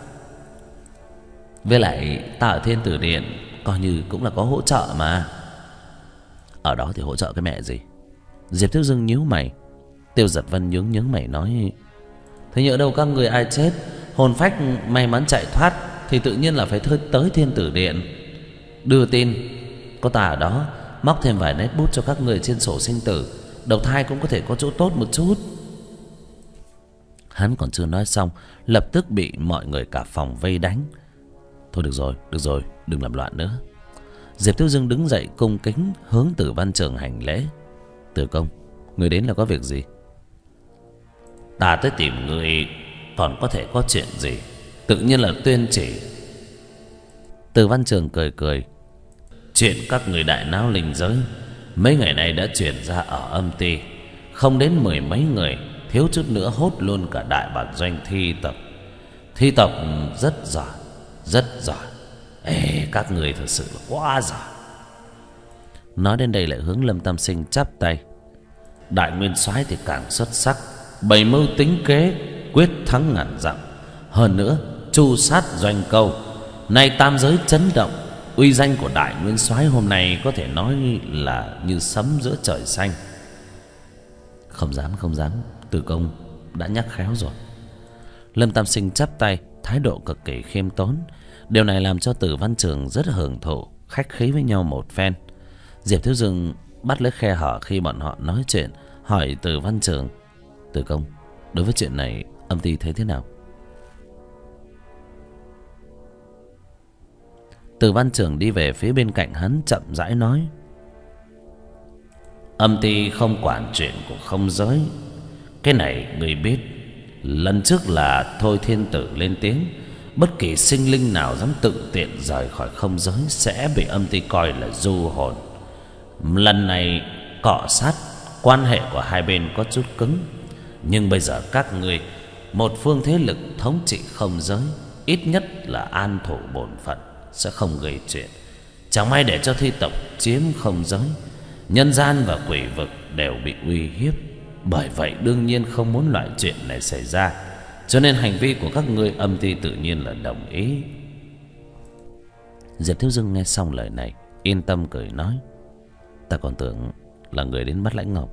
Với lại ta ở Thiên Tử Điện coi như cũng là có hỗ trợ mà. Ở đó thì hỗ trợ cái mẹ gì? Diệp Thiếu Dương nhíu mày. Tiêu Giật Vân nhướng nhướng mày nói: thế nhỡ đâu các người ai chết, hồn phách may mắn chạy thoát thì tự nhiên là phải tới Thiên Tử Điện đưa tin. Có ta ở đó móc thêm vài nét bút cho các người trên sổ sinh tử, đầu thai cũng có thể có chỗ tốt một chút. Hắn còn chưa nói xong, lập tức bị mọi người cả phòng vây đánh. Thôi được rồi, được rồi, đừng làm loạn nữa. Diệp Thiếu Dương đứng dậy cung kính hướng Tử Văn Trường hành lễ. Tử công, người đến là có việc gì? Ta tới tìm người, còn có thể có chuyện gì? Tự nhiên là tuyên chỉ. Tử Văn Trường cười cười. Chuyện các người đại náo linh giới mấy ngày nay đã truyền ra ở âm ty, không đến mười mấy người, thiếu chút nữa hốt luôn cả đại bản doanh thi tộc. Thi tộc rất giỏi, rất giỏi. Ê, các người thật sự là quá giỏi. Nói đến đây lại hướng Lâm Tam Sinh chắp tay. Đại nguyên soái thì càng xuất sắc, bày mưu tính kế, quyết thắng ngàn dặm. Hơn nữa chu sát doanh câu, nay tam giới chấn động. Uy danh của đại nguyên soái hôm nay có thể nói là như sấm giữa trời xanh. Không dám, không dám, Tử công đã nhắc khéo rồi. Lâm Tam Sinh chắp tay, thái độ cực kỳ khiêm tốn. Điều này làm cho Tử Văn Trường rất hưởng thụ, khách khí với nhau một phen. Diệp Thiếu Dương bắt lấy khe hở khi bọn họ nói chuyện, hỏi Tử Văn Trường: Tử công, đối với chuyện này âm ty thấy thế nào? Tử Văn Trường đi về phía bên cạnh hắn, chậm rãi nói: âm ty không quản chuyện của không giới. Cái này người biết, lần trước là Thôi Thiên Tử lên tiếng, bất kỳ sinh linh nào dám tự tiện rời khỏi không giới sẽ bị âm ty coi là du hồn. Lần này cọ sát, quan hệ của hai bên có chút cứng, nhưng bây giờ các người một phương thế lực thống trị không giới, ít nhất là an thủ bổn phận, sẽ không gây chuyện. Chẳng may để cho thi tộc chiếm không giới, nhân gian và quỷ vực đều bị uy hiếp. Bởi vậy đương nhiên không muốn loại chuyện này xảy ra, cho nên hành vi của các ngươi âm ty tự nhiên là đồng ý. Diệp Thiếu Dương nghe xong lời này, yên tâm cười nói: ta còn tưởng là người đến bắt Lãnh Ngọc.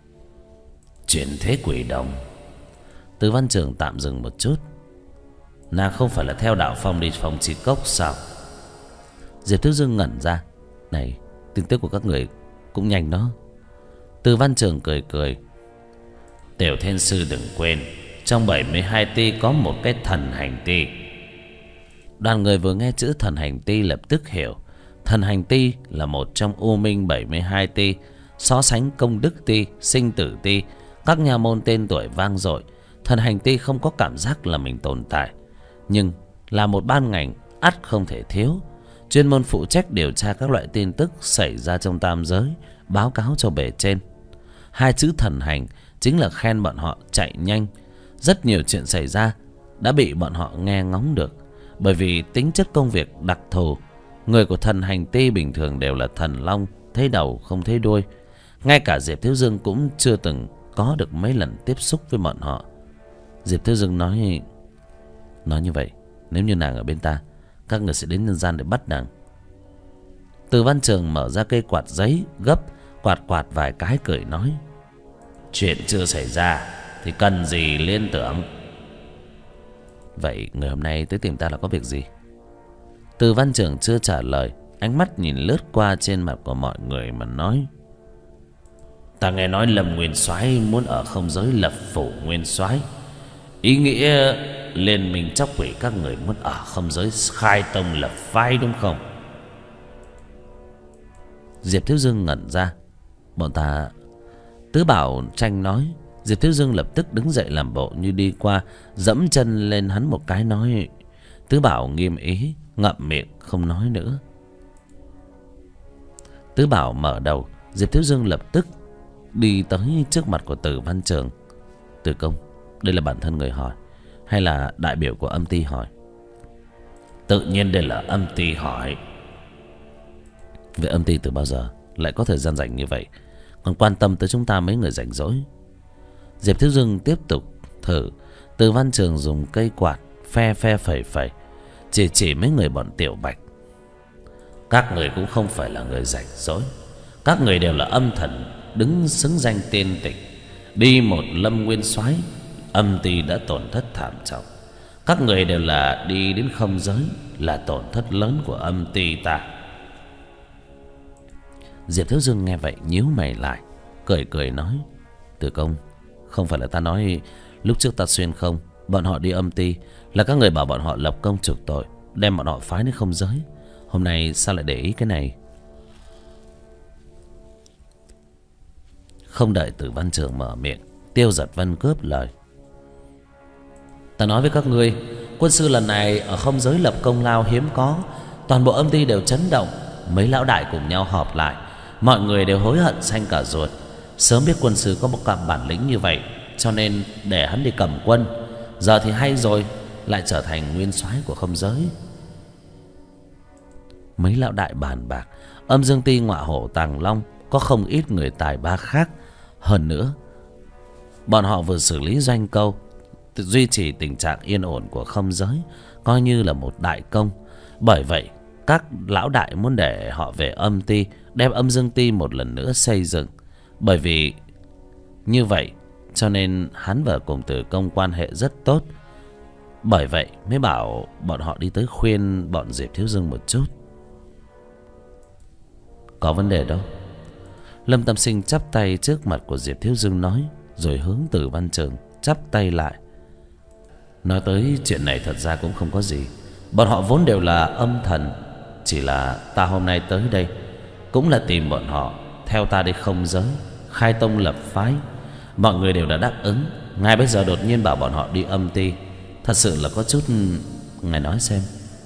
Chuyện thế quỷ đồng. Từ Văn Trường tạm dừng một chút. Nàng không phải là theo đạo phong đi phòng trì cốc sao? Diệp Thiếu Dương ngẩn ra. Này, tin tức của các người cũng nhanh đó. Từ Văn Trường cười cười. Tiểu Thiên Sư đừng quên, trong bảy mươi hai ti có một cái thần hành ti. Đoàn người vừa nghe chữ thần hành ti lập tức hiểu. Thần hành ti là một trong U Minh bảy mươi hai ti, so sánh công đức ti, sinh tử ti, các nhà môn tên tuổi vang dội. Thần hành ti không có cảm giác là mình tồn tại, nhưng là một ban ngành ắt không thể thiếu, chuyên môn phụ trách điều tra các loại tin tức xảy ra trong tam giới, báo cáo cho bề trên. Hai chữ thần hành chính là khen bọn họ chạy nhanh. Rất nhiều chuyện xảy ra đã bị bọn họ nghe ngóng được, bởi vì tính chất công việc đặc thù. Người của thần hành ti bình thường đều là thần long, thấy đầu không thấy đuôi. Ngay cả Diệp Thiếu Dương cũng chưa từng có được mấy lần tiếp xúc với bọn họ. Diệp Thiếu Dương nói: Nói như vậy, nếu như nàng ở bên ta, các người sẽ đến nhân gian để bắt nàng. Từ Văn Trường mở ra cây quạt giấy, gấp quạt quạt vài cái cười nói: Chuyện chưa xảy ra thì cần gì liên tưởng. Vậy người hôm nay tới tìm ta là có việc gì? Từ Văn Trường chưa trả lời, ánh mắt nhìn lướt qua trên mặt của mọi người mà nói: Ta nghe nói Lâm Nguyên Soái muốn ở không giới lập phủ Nguyên Soái. Ý nghĩa liên minh chóc quỷ các người muốn ở không giới khai tông lập phái đúng không? Diệp Thiếu Dương ngẩn ra. Bọn ta... Tứ Bảo tranh nói. Diệp Thiếu Dương lập tức đứng dậy làm bộ như đi qua, dẫm chân lên hắn một cái nói. Tứ Bảo nghiêm ý, ngậm miệng không nói nữa. Tứ Bảo mở đầu. Diệp Thiếu Dương lập tức đi tới trước mặt của Từ Văn Trường. Từ công, đây là bản thân người hỏi hay là đại biểu của âm ty hỏi? Tự nhiên đây là âm ty hỏi. Vậy âm ty từ bao giờ lại có thời gian rảnh như vậy, còn quan tâm tới chúng ta mấy người rảnh rỗi? Diệp Thiếu Dương tiếp tục thử. Từ Văn Trường dùng cây quạt phe phe phẩy phẩy, chỉ chỉ mấy người bọn Tiểu Bạch. Các người cũng không phải là người rảnh rỗi, các người đều là âm thần đứng xứng danh tiên tịch. Đi một Lâm Nguyên Soái, âm ty đã tổn thất thảm trọng. Các người đều là đi đến không giới là tổn thất lớn của âm ty ta. Diệp Thiếu Dương nghe vậy nhíu mày lại, cười cười nói: Từ công, không phải là ta nói lúc trước ta xuyên không, bọn họ đi âm ty là các người bảo bọn họ lập công chuộc tội, đem bọn họ phái đến không giới. Hôm nay sao lại để ý cái này? Không đợi Từ Văn Trường mở miệng, Tiêu Giật Vân cướp lời: Ta nói với các ngươi, quân sư lần này ở không giới lập công lao hiếm có, toàn bộ âm ty đều chấn động. Mấy lão đại cùng nhau họp lại, mọi người đều hối hận xanh cả ruột. Sớm biết quân sư có một cặp bản lĩnh như vậy, cho nên để hắn đi cầm quân. Giờ thì hay rồi, lại trở thành nguyên soái của không giới. Mấy lão đại bàn bạc, Âm Dương Ty, Ngọa Hổ, Tàng Long có không ít người tài ba khác. Hơn nữa, bọn họ vừa xử lý doanh câu, duy trì tình trạng yên ổn của không giới, coi như là một đại công. Bởi vậy các lão đại muốn để họ về âm ty, đem Âm Dương Ty một lần nữa xây dựng. Bởi vì như vậy cho nên hắn và cùng Từ công quan hệ rất tốt. Bởi vậy mới bảo bọn họ đi tới khuyên bọn Diệp Thiếu Dương một chút. Có vấn đề đâu. Lâm Tâm Sinh chắp tay trước mặt của Diệp Thiếu Dương nói, rồi hướng Từ Văn Trường chắp tay lại. Nói tới chuyện này thật ra cũng không có gì. Bọn họ vốn đều là âm thần. Chỉ là ta hôm nay tới đây cũng là tìm bọn họ theo ta đi không giới, khai tông lập phái. Mọi người đều đã đáp ứng. Ngay bây giờ đột nhiên bảo bọn họ đi âm ty, thật sự là có chút... Ngài nói xem.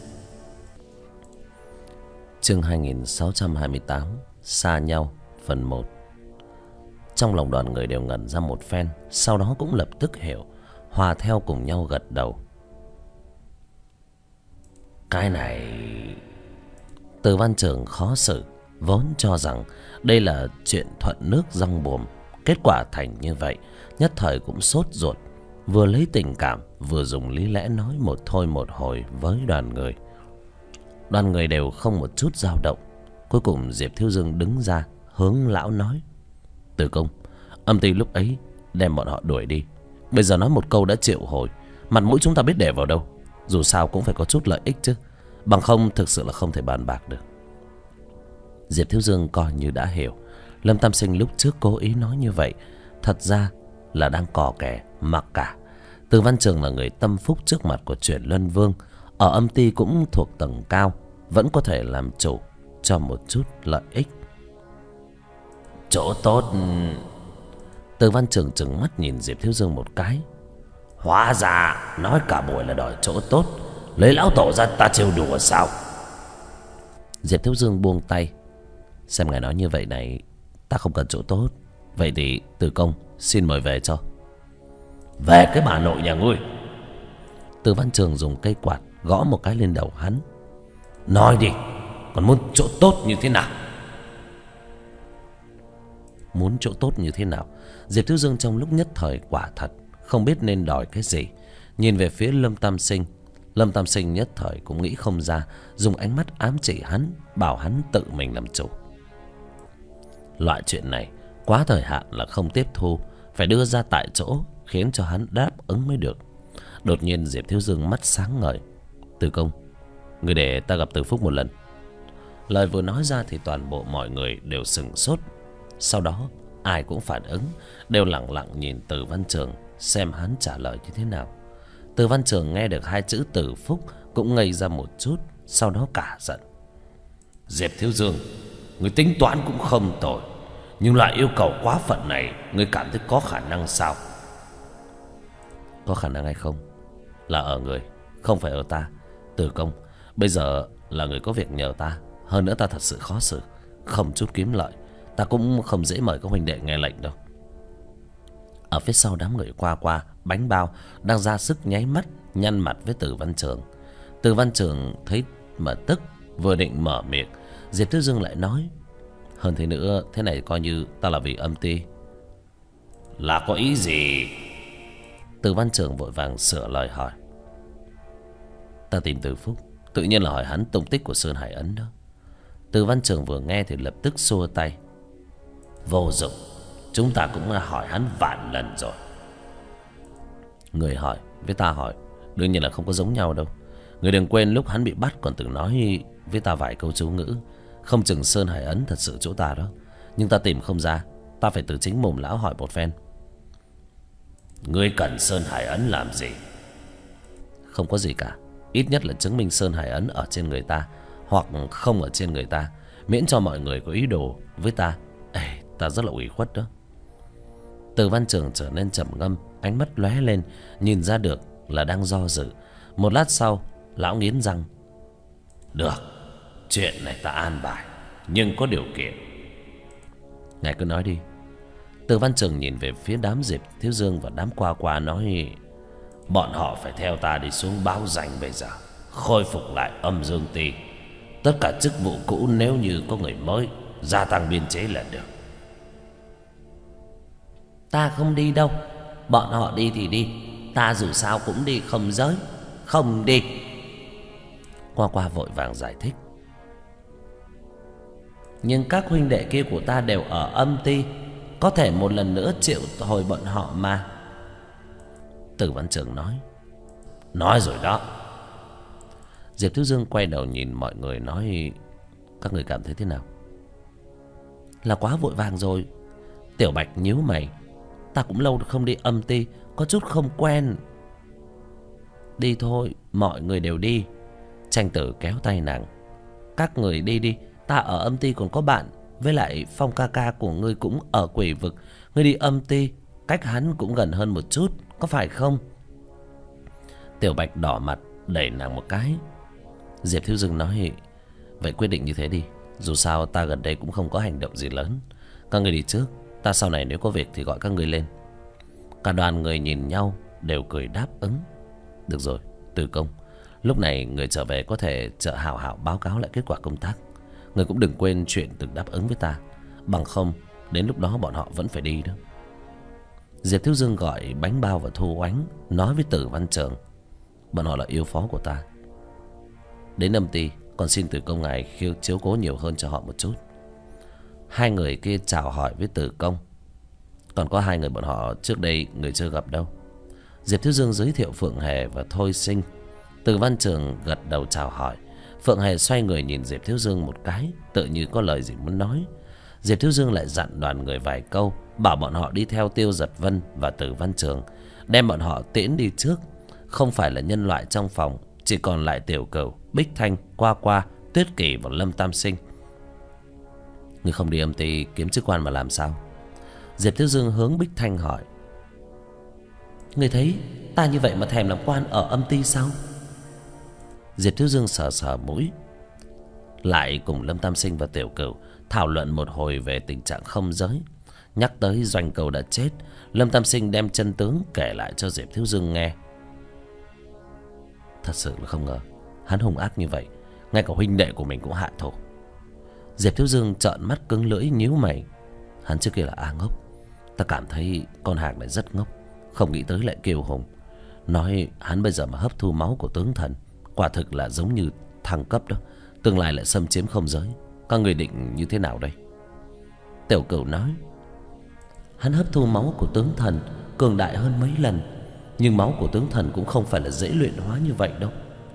Chương hai nghìn sáu trăm hai mươi tám, Xa nhau, phần một. Trong lòng đoàn người đều ngẩn ra một phen, sau đó cũng lập tức hiểu, hòa theo cùng nhau gật đầu. Cái này... Từ Văn Trường khó xử, vốn cho rằng đây là chuyện thuận nước dâng buồm, kết quả thành như vậy, nhất thời cũng sốt ruột, vừa lấy tình cảm vừa dùng lý lẽ nói một thôi một hồi với đoàn người. Đoàn người đều không một chút dao động. Cuối cùng Diệp Thiếu Dương đứng ra hướng lão nói: Từ công, âm ty lúc ấy đem bọn họ đuổi đi, bây giờ nói một câu đã triệu hồi, mặt mũi chúng ta biết để vào đâu. Dù sao cũng phải có chút lợi ích chứ, bằng không thực sự là không thể bàn bạc được. Diệp Thiếu Dương coi như đã hiểu. Lâm Tam Sinh lúc trước cố ý nói như vậy, thật ra là đang cò kè mặc cả. Từ Văn Trường là người tâm phúc trước mặt của Chuyển Luân Vương, ở âm ty cũng thuộc tầng cao, vẫn có thể làm chủ cho một chút lợi ích. Chỗ tốt... Từ Văn Trường trừng mắt nhìn Diệp Thiếu Dương một cái. Hóa ra nói cả buổi là đòi chỗ tốt, lấy lão tổ ra ta trêu đùa sao? Diệp Thiếu Dương buông tay. Xem ngài nói như vậy này, ta không cần chỗ tốt. Vậy thì Từ công xin mời về cho. Về cái bà nội nhà ngươi. Từ Văn Trường dùng cây quạt gõ một cái lên đầu hắn. Nói đi, còn muốn chỗ tốt như thế nào? Muốn chỗ tốt như thế nào? Diệp Thiếu Dương trong lúc nhất thời quả thật không biết nên đòi cái gì. Nhìn về phía Lâm Tam Sinh, Lâm Tam Sinh nhất thời cũng nghĩ không ra, dùng ánh mắt ám chỉ hắn, bảo hắn tự mình làm chủ. Loại chuyện này quá thời hạn là không tiếp thu, phải đưa ra tại chỗ, khiến cho hắn đáp ứng mới được. Đột nhiên Diệp Thiếu Dương mắt sáng ngời. Từ công, người để ta gặp Từ Phúc một lần. Lời vừa nói ra thì toàn bộ mọi người đều sửng sốt. Sau đó ai cũng phản ứng, đều lặng lặng nhìn Từ Văn Trường xem hắn trả lời như thế nào. Từ Văn Trường nghe được hai chữ Từ Phúc cũng ngây ra một chút, sau đó cả giận. Diệp Thiếu Dương, người tính toán cũng không tồi, nhưng lại yêu cầu quá phận này, người cảm thấy có khả năng sao? Có khả năng hay không là ở người, không phải ở ta. Từ công, bây giờ là người có việc nhờ ta, hơn nữa ta thật sự khó xử, không chút kiếm lợi, ta cũng không dễ mời các huynh đệ nghe lệnh đâu. Ở phía sau đám người qua qua bánh bao đang ra sức nháy mắt nhăn mặt với Từ Văn Trường. Từ Văn Trường thấy mà tức, vừa định mở miệng, Diệp Thiếu Dương lại nói: hơn thế nữa, thế này coi như ta là vì âm ty. Là có ý gì? Từ Văn Trường vội vàng sửa lời hỏi. Ta tìm Từ Phúc, tự nhiên là hỏi hắn tung tích của Sơn Hải Ấn đó. Từ Văn Trường vừa nghe thì lập tức xua tay. Vô dụng, chúng ta cũng hỏi hắn vạn lần rồi. Người hỏi với ta hỏi đương nhiên là không có giống nhau đâu. Người đừng quên lúc hắn bị bắt còn từng nói với ta vài câu chú ngữ. Không chừng Sơn Hải Ấn thật sự chỗ ta đó. Nhưng ta tìm không ra. Ta phải từ chính mồm lão hỏi một phen. Ngươi cần Sơn Hải Ấn làm gì? Không có gì cả. Ít nhất là chứng minh Sơn Hải Ấn ở trên người ta, hoặc không ở trên người ta, miễn cho mọi người có ý đồ với ta. Ê, ta rất là ủy khuất đó. Từ Văn Trường trở nên trầm ngâm, ánh mắt lóe lên, nhìn ra được là đang do dự. Một lát sau, lão nghiến răng. Được, chuyện này ta an bài, nhưng có điều kiện. Ngài cứ nói đi. Từ Văn Trường nhìn về phía đám Diệp Thiếu Dương và đám Qua Qua nói. Bọn họ phải theo ta đi xuống báo danh bây giờ, khôi phục lại Âm Dương Ti. Tất cả chức vụ cũ nếu như có người mới, gia tăng biên chế là được. Ta không đi đâu. Bọn họ đi thì đi, ta dù sao cũng đi không giới. Không đi. Qua Qua vội vàng giải thích. Nhưng các huynh đệ kia của ta đều ở Âm Ti, có thể một lần nữa triệu hồi bọn họ mà. Từ Văn Trường nói. Nói rồi đó. Diệp Thiếu Dương quay đầu nhìn mọi người nói. Các người cảm thấy thế nào? Là quá vội vàng rồi. Tiểu Bạch nhíu mày. Ta cũng lâu không đi Âm Ti, có chút không quen. Đi thôi, mọi người đều đi. Tranh Tử kéo tay nàng. Các người đi đi, ta ở Âm Ti còn có bạn. Với lại Phong ca ca của ngươi cũng ở Quỷ Vực. Ngươi đi Âm Ti, cách hắn cũng gần hơn một chút, có phải không? Tiểu Bạch đỏ mặt đẩy nàng một cái. Diệp Thiếu Dương nói. Vậy quyết định như thế đi. Dù sao ta gần đây cũng không có hành động gì lớn. Các người đi trước, ta sau này nếu có việc thì gọi các người lên. Cả đoàn người nhìn nhau đều cười đáp ứng. Được rồi, Từ Công, lúc này người trở về có thể trợ Hảo Hảo báo cáo lại kết quả công tác. Người cũng đừng quên chuyện từng đáp ứng với ta, bằng không đến lúc đó bọn họ vẫn phải đi đó. Diệp Thiếu Dương gọi Bánh Bao và Thu Oánh, nói với Tử Văn Trường. Bọn họ là yêu phó của ta. Đến Âm Ti còn xin Từ Công ngài khiêu chiếu cố nhiều hơn cho họ một chút. Hai người kia chào hỏi với Từ Công. Còn có hai người bọn họ trước đây người chưa gặp đâu. Diệp Thiếu Dương giới thiệu Phượng Hề và Thôi Sinh. Từ Văn Trường gật đầu chào hỏi. Phượng Hề xoay người nhìn Diệp Thiếu Dương một cái, tự như có lời gì muốn nói. Diệp Thiếu Dương lại dặn đoàn người vài câu, bảo bọn họ đi theo Tiêu Giật Vân và Từ Văn Trường, đem bọn họ tiễn đi trước. Không phải là nhân loại trong phòng, chỉ còn lại Tiểu Cửu, Bích Thanh, Qua Qua, Tuyết Kỳ và Lâm Tam Sinh. Người không đi Âm Ti kiếm chức quan mà làm sao? Diệp Thiếu Dương hướng Bích Thanh hỏi. Người thấy ta như vậy mà thèm làm quan ở Âm Ti sao? Diệp Thiếu Dương sờ sờ mũi, lại cùng Lâm Tam Sinh và Tiểu Cửu thảo luận một hồi về tình trạng không giới. Nhắc tới Doanh Cầu đã chết, Lâm Tam Sinh đem chân tướng kể lại cho Diệp Thiếu Dương nghe. Thật sự là không ngờ hắn hung ác như vậy, ngay cả huynh đệ của mình cũng hạ thổ. Diệp Thiếu Dương trợn mắt cứng lưỡi nhíu mày. Hắn trước kia là A ngốc, ta cảm thấy con hàng này rất ngốc, không nghĩ tới lại kiêu hùng. Nói hắn bây giờ mà hấp thu máu của tướng thần, quả thực là giống như thăng cấp đó, tương lai lại xâm chiếm không giới. Các người định như thế nào đây? Tiểu Cửu nói. Hắn hấp thu máu của tướng thần cường đại hơn mấy lần, nhưng máu của tướng thần cũng không phải là dễ luyện hóa như vậy đâu.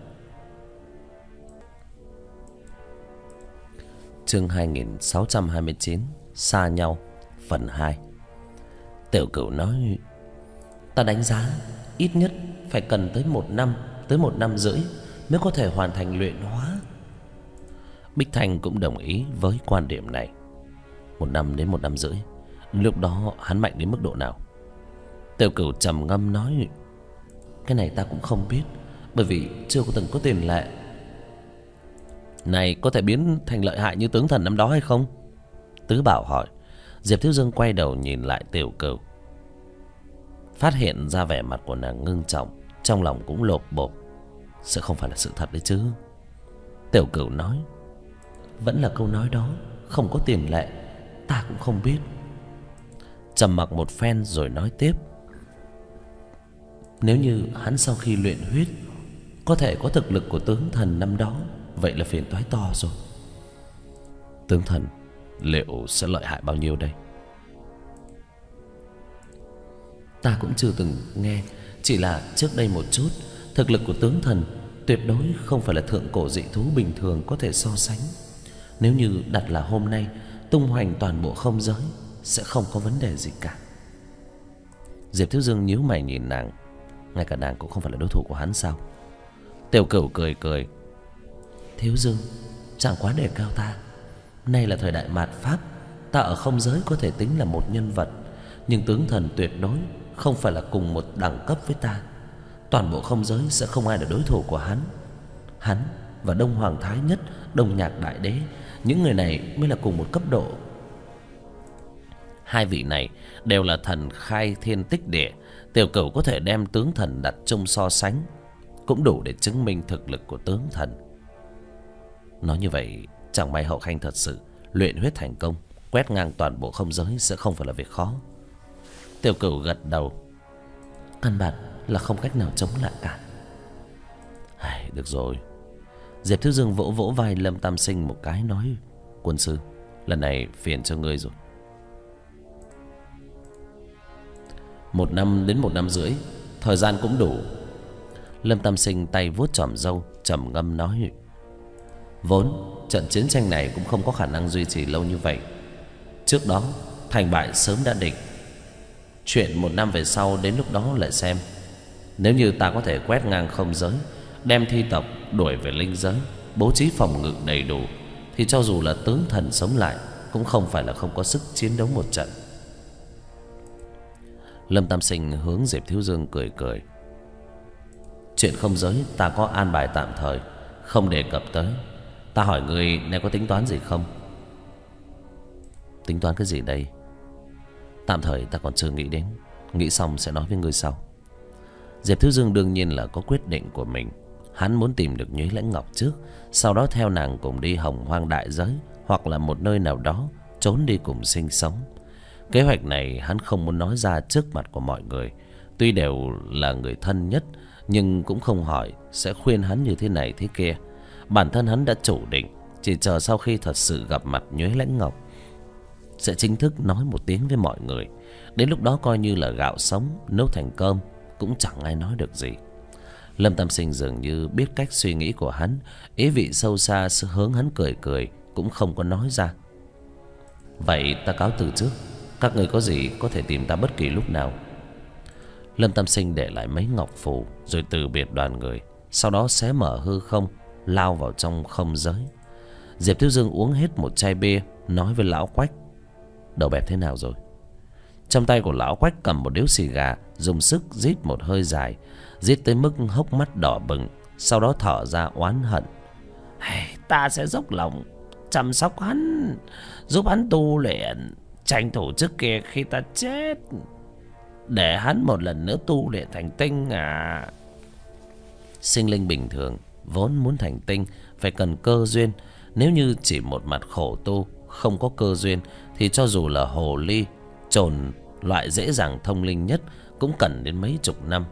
Chương hai nghìn sáu trăm hai mươi chín, xa nhau, phần hai. Tiểu Cửu nói. Ta đánh giá ít nhất phải cần tới một năm, tới một năm rưỡi mới có thể hoàn thành luyện hóa. Bích Thanh cũng đồng ý với quan điểm này. Một năm đến một năm rưỡi, lúc đó hắn mạnh đến mức độ nào? Tiểu Cửu trầm ngâm nói. Cái này ta cũng không biết, bởi vì chưa có từng có tiền lệ. Này có thể biến thành lợi hại như tướng thần năm đó hay không? Tứ Bảo hỏi. Diệp Thiếu Dương quay đầu nhìn lại Tiểu Cửu, phát hiện ra vẻ mặt của nàng ngưng trọng, trong lòng cũng lột bột. Sẽ không phải là sự thật đấy chứ? Tiểu Cửu nói. Vẫn là câu nói đó, không có tiền lệ, ta cũng không biết. Trầm mặc một phen rồi nói tiếp. Nếu như hắn sau khi luyện huyết có thể có thực lực của tướng thần năm đó, vậy là phiền toái to rồi. Tướng thần liệu sẽ lợi hại bao nhiêu đây? Ta cũng chưa từng nghe, chỉ là trước đây một chút, thực lực của tướng thần tuyệt đối không phải là thượng cổ dị thú bình thường có thể so sánh. Nếu như đặt là hôm nay tung hoành toàn bộ không giới, sẽ không có vấn đề gì cả. Diệp Thiếu Dương nhíu mày nhìn nàng. Ngay cả nàng cũng không phải là đối thủ của hắn sao? Tiểu Cửu cười cười. Thiếu Dương chẳng quá đề cao ta. Nay là thời đại mạt Pháp, ta ở không giới có thể tính là một nhân vật, nhưng tướng thần tuyệt đối không phải là cùng một đẳng cấp với ta. Toàn bộ không giới sẽ không ai là đối thủ của hắn. Hắn và Đông Hoàng Thái Nhất, Đông Nhạc Đại Đế, những người này mới là cùng một cấp độ. Hai vị này đều là thần khai thiên tích địa. Tiểu Cửu có thể đem tướng thần đặt chung so sánh, cũng đủ để chứng minh thực lực của tướng thần. Nói như vậy, chẳng may Hậu Khanh thật sự luyện huyết thành công, quét ngang toàn bộ không giới sẽ không phải là việc khó. Tiểu Cửu gật đầu. Căn bản là không cách nào chống lại cả. Ai, được rồi. Diệp Thiếu Dương vỗ vỗ vai Lâm Tam Sinh một cái, nói: Quân sư, lần này phiền cho ngươi rồi. Một năm đến một năm rưỡi, thời gian cũng đủ. Lâm Tam Sinh tay vuốt chòm râu, trầm ngâm nói: Vốn trận chiến tranh này cũng không có khả năng duy trì lâu như vậy. Trước đó thành bại sớm đã định. Chuyện một năm về sau đến lúc đó lại xem. Nếu như ta có thể quét ngang không giới, đem thi tộc đuổi về linh giới, bố trí phòng ngự đầy đủ, thì cho dù là tướng thần sống lại cũng không phải là không có sức chiến đấu một trận. Lâm Tam Sinh hướng Diệp Thiếu Dương cười cười. Chuyện không giới ta có an bài tạm thời, không đề cập tới. Ta hỏi ngươi nên có tính toán gì không? Tính toán cái gì đây? Tạm thời ta còn chưa nghĩ đến, nghĩ xong sẽ nói với ngươi sau. Diệp Thiếu Dương đương nhiên là có quyết định của mình. Hắn muốn tìm được Nhuế Lãnh Ngọc trước, sau đó theo nàng cùng đi Hồng Hoang đại giới, hoặc là một nơi nào đó trốn đi cùng sinh sống. Kế hoạch này hắn không muốn nói ra trước mặt của mọi người. Tuy đều là người thân nhất, nhưng cũng không hỏi sẽ khuyên hắn như thế này thế kia. Bản thân hắn đã chủ định, chỉ chờ sau khi thật sự gặp mặt Nhuế Lãnh Ngọc sẽ chính thức nói một tiếng với mọi người. Đến lúc đó coi như là gạo sống nấu thành cơm, cũng chẳng ai nói được gì. Lâm Tam Sinh dường như biết cách suy nghĩ của hắn, ý vị sâu xa hướng hắn cười cười, cũng không có nói ra. Vậy ta cáo từ trước, các người có gì có thể tìm ta bất kỳ lúc nào. Lâm Tam Sinh để lại mấy ngọc phù rồi từ biệt đoàn người, sau đó xé mở hư không, lao vào trong không giới. Diệp Thiếu Dương uống hết một chai bia, nói với lão Quách: Đầu bẹp thế nào rồi? Trong tay của lão Quách cầm một điếu xì gà, dùng sức rít một hơi dài, rít tới mức hốc mắt đỏ bừng, sau đó thở ra oán hận. Ta sẽ dốc lòng chăm sóc hắn, giúp hắn tu luyện, tranh thủ trước kia khi ta chết, để hắn một lần nữa tu luyện thành tinh à. Sinh linh bình thường vốn muốn thành tinh phải cần cơ duyên. Nếu như chỉ một mặt khổ tu, không có cơ duyên, thì cho dù là hồ ly, trồn, loại dễ dàng thông linh nhất, cũng cần đến mấy chục năm.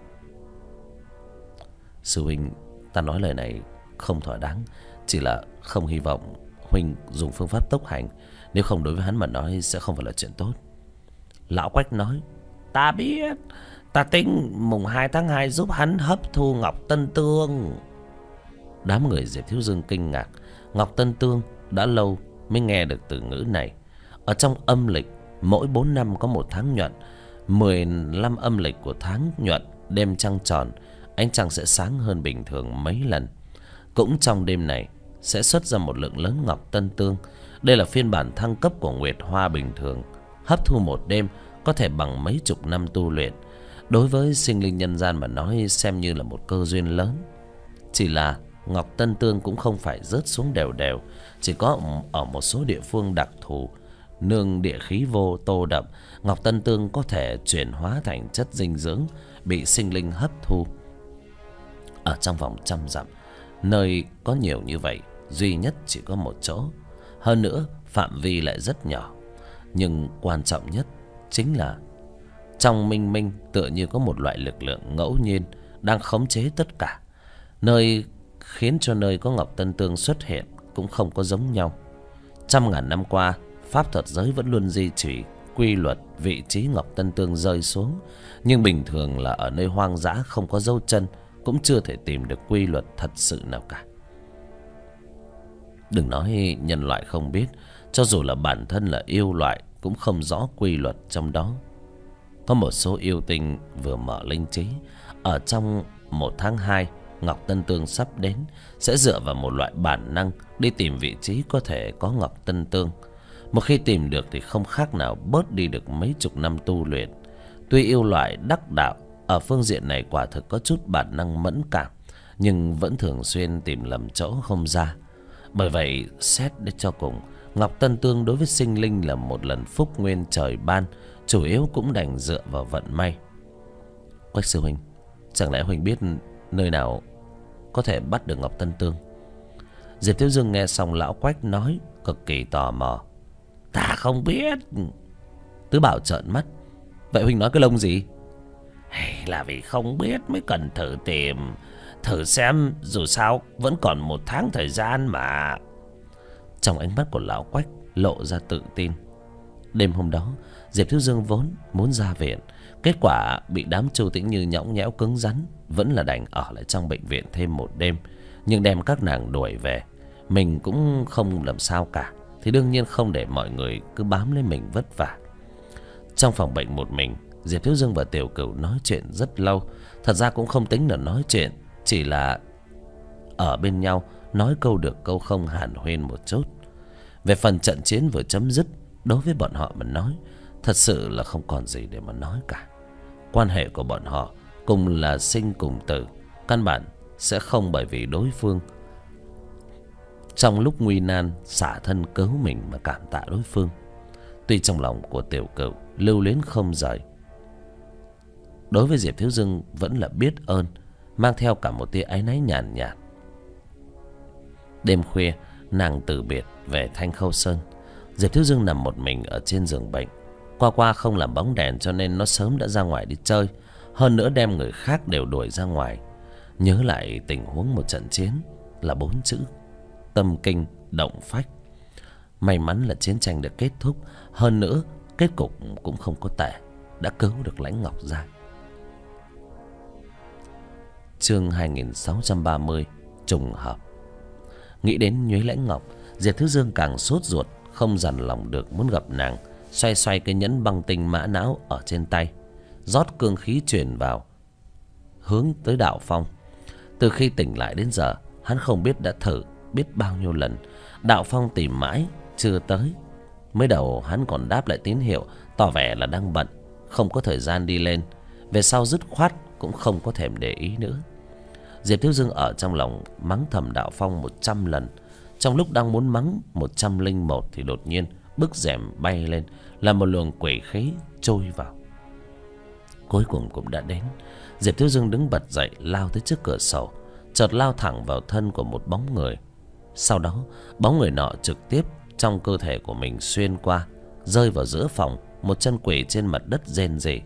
Sư huynh, ta nói lời này không thỏa đáng, chỉ là không hy vọng huynh dùng phương pháp tốc hành, nếu không đối với hắn mà nói sẽ không phải là chuyện tốt. Lão Quách nói: Ta biết, ta tính mùng hai tháng hai giúp hắn hấp thu Ngọc Tân Tương. Đám người Diệp Thiếu Dương kinh ngạc. Ngọc Tân Tương đã lâu mới nghe được từ ngữ này. Ở trong âm lịch, mỗi bốn năm có một tháng nhuận. Mười lăm âm lịch của tháng nhuận, đêm trăng tròn, ánh trăng sẽ sáng hơn bình thường mấy lần. Cũng trong đêm này sẽ xuất ra một lượng lớn Ngọc Tân Tương. Đây là phiên bản thăng cấp của Nguyệt Hoa bình thường. Hấp thu một đêm có thể bằng mấy chục năm tu luyện. Đối với sinh linh nhân gian mà nói, xem như là một cơ duyên lớn. Chỉ là Ngọc Tân Tương cũng không phải rớt xuống đều đều, chỉ có ở một số địa phương đặc thù, nương địa khí vô tô đậm, Ngọc Tân Tương có thể chuyển hóa thành chất dinh dưỡng, bị sinh linh hấp thu. Ở trong vòng trăm dặm, nơi có nhiều như vậy, duy nhất chỉ có một chỗ. Hơn nữa, phạm vi lại rất nhỏ. Nhưng quan trọng nhất chính là trong minh minh tựa như có một loại lực lượng ngẫu nhiên đang khống chế tất cả. Nơi khiến cho nơi có Ngọc Tân Tương xuất hiện cũng không có giống nhau. Trăm ngàn năm qua, pháp thuật giới vẫn luôn duy trì quy luật vị trí Ngọc Tân Tương rơi xuống. Nhưng bình thường là ở nơi hoang dã không có dấu chân, cũng chưa thể tìm được quy luật thật sự nào cả. Đừng nói nhân loại không biết, cho dù là bản thân là yêu loại cũng không rõ quy luật trong đó. Có một số yêu tinh vừa mở linh trí, ở trong một tháng hai Ngọc Tân Tương sắp đến, sẽ dựa vào một loại bản năng đi tìm vị trí có thể có Ngọc Tân Tương. Một khi tìm được thì không khác nào bớt đi được mấy chục năm tu luyện. Tuy yêu loại đắc đạo ở phương diện này quả thực có chút bản năng mẫn cảm, nhưng vẫn thường xuyên tìm lầm chỗ không ra. Bởi vậy xét để cho cùng, Ngọc Tân Tương đối với sinh linh là một lần phúc nguyên trời ban, chủ yếu cũng đành dựa vào vận may. Quách sư huynh, chẳng lẽ huynh biết nơi nào có thể bắt được Ngọc Tân Tương? Diệp Thiếu Dương nghe xong lão Quách nói, cực kỳ tò mò. Ta không biết. Tứ Bảo trợn mắt. Vậy huynh nói cái lông gì? Hay là vì không biết mới cần thử tìm, thử xem, dù sao vẫn còn một tháng thời gian mà. Trong ánh mắt của lão Quách lộ ra tự tin. Đêm hôm đó Diệp Thiếu Dương vốn muốn ra viện, kết quả bị đám Chu Tĩnh Như nhõng nhẽo cứng rắn, vẫn là đành ở lại trong bệnh viện thêm một đêm. Nhưng đem các nàng đuổi về, mình cũng không làm sao cả, thì đương nhiên không để mọi người cứ bám lấy mình vất vả. Trong phòng bệnh một mình, Diệp Thiếu Dương và Tiểu Cửu nói chuyện rất lâu. Thật ra cũng không tính là nói chuyện, chỉ là ở bên nhau, nói câu được câu không, hàn huyên một chút. Về phần trận chiến vừa chấm dứt, đối với bọn họ mà nói, thật sự là không còn gì để mà nói cả. Quan hệ của bọn họ cùng là sinh cùng tử, căn bản sẽ không bởi vì đối phương trong lúc nguy nan xả thân cứu mình mà cảm tạ đối phương. Tuy trong lòng của Tiểu Cửu lưu luyến không rời, đối với Diệp Thiếu Dương vẫn là biết ơn, mang theo cả một tia áy náy nhàn nhạt, nhạt. Đêm khuya nàng từ biệt về Thanh Khâu Sơn. Diệp Thiếu Dương nằm một mình ở trên giường bệnh. Qua qua không làm bóng đèn cho nên nó sớm đã ra ngoài đi chơi, hơn nữa đem người khác đều đuổi ra ngoài. Nhớ lại tình huống một trận chiến là bốn chữ: tâm kinh động phách. May mắn là chiến tranh đã kết thúc, hơn nữa kết cục cũng không có tệ, đã cứu được Lãnh Ngọc ra. Chương hai nghìn sáu trăm ba mươi trùng hợp. Nghĩ đến Nhuế Lãnh Ngọc, Diệp Thiếu Dương càng sốt ruột, không dằn lòng được muốn gặp nàng. Xoay xoay cái nhẫn băng tinh mã não ở trên tay, rót cương khí truyền vào, hướng tới Đạo Phong. Từ khi tỉnh lại đến giờ, hắn không biết đã thử biết bao nhiêu lần, Đạo Phong tìm mãi chưa tới. Mới đầu hắn còn đáp lại tín hiệu, tỏ vẻ là đang bận, không có thời gian đi lên. Về sau dứt khoát cũng không có thèm để ý nữa. Diệp Thiếu Dương ở trong lòng mắng thầm Đạo Phong một trăm lần. Trong lúc đang muốn mắng một trăm linh một thì đột nhiên bức rèm bay lên, là một luồng quỷ khí trôi vào. Cuối cùng cũng đã đến. Diệp Thiếu Dương đứng bật dậy, lao tới trước cửa sổ, chợt lao thẳng vào thân của một bóng người. Sau đó bóng người nọ trực tiếp trong cơ thể của mình xuyên qua, rơi vào giữa phòng. Một chân quỷ trên mặt đất rên rỉ.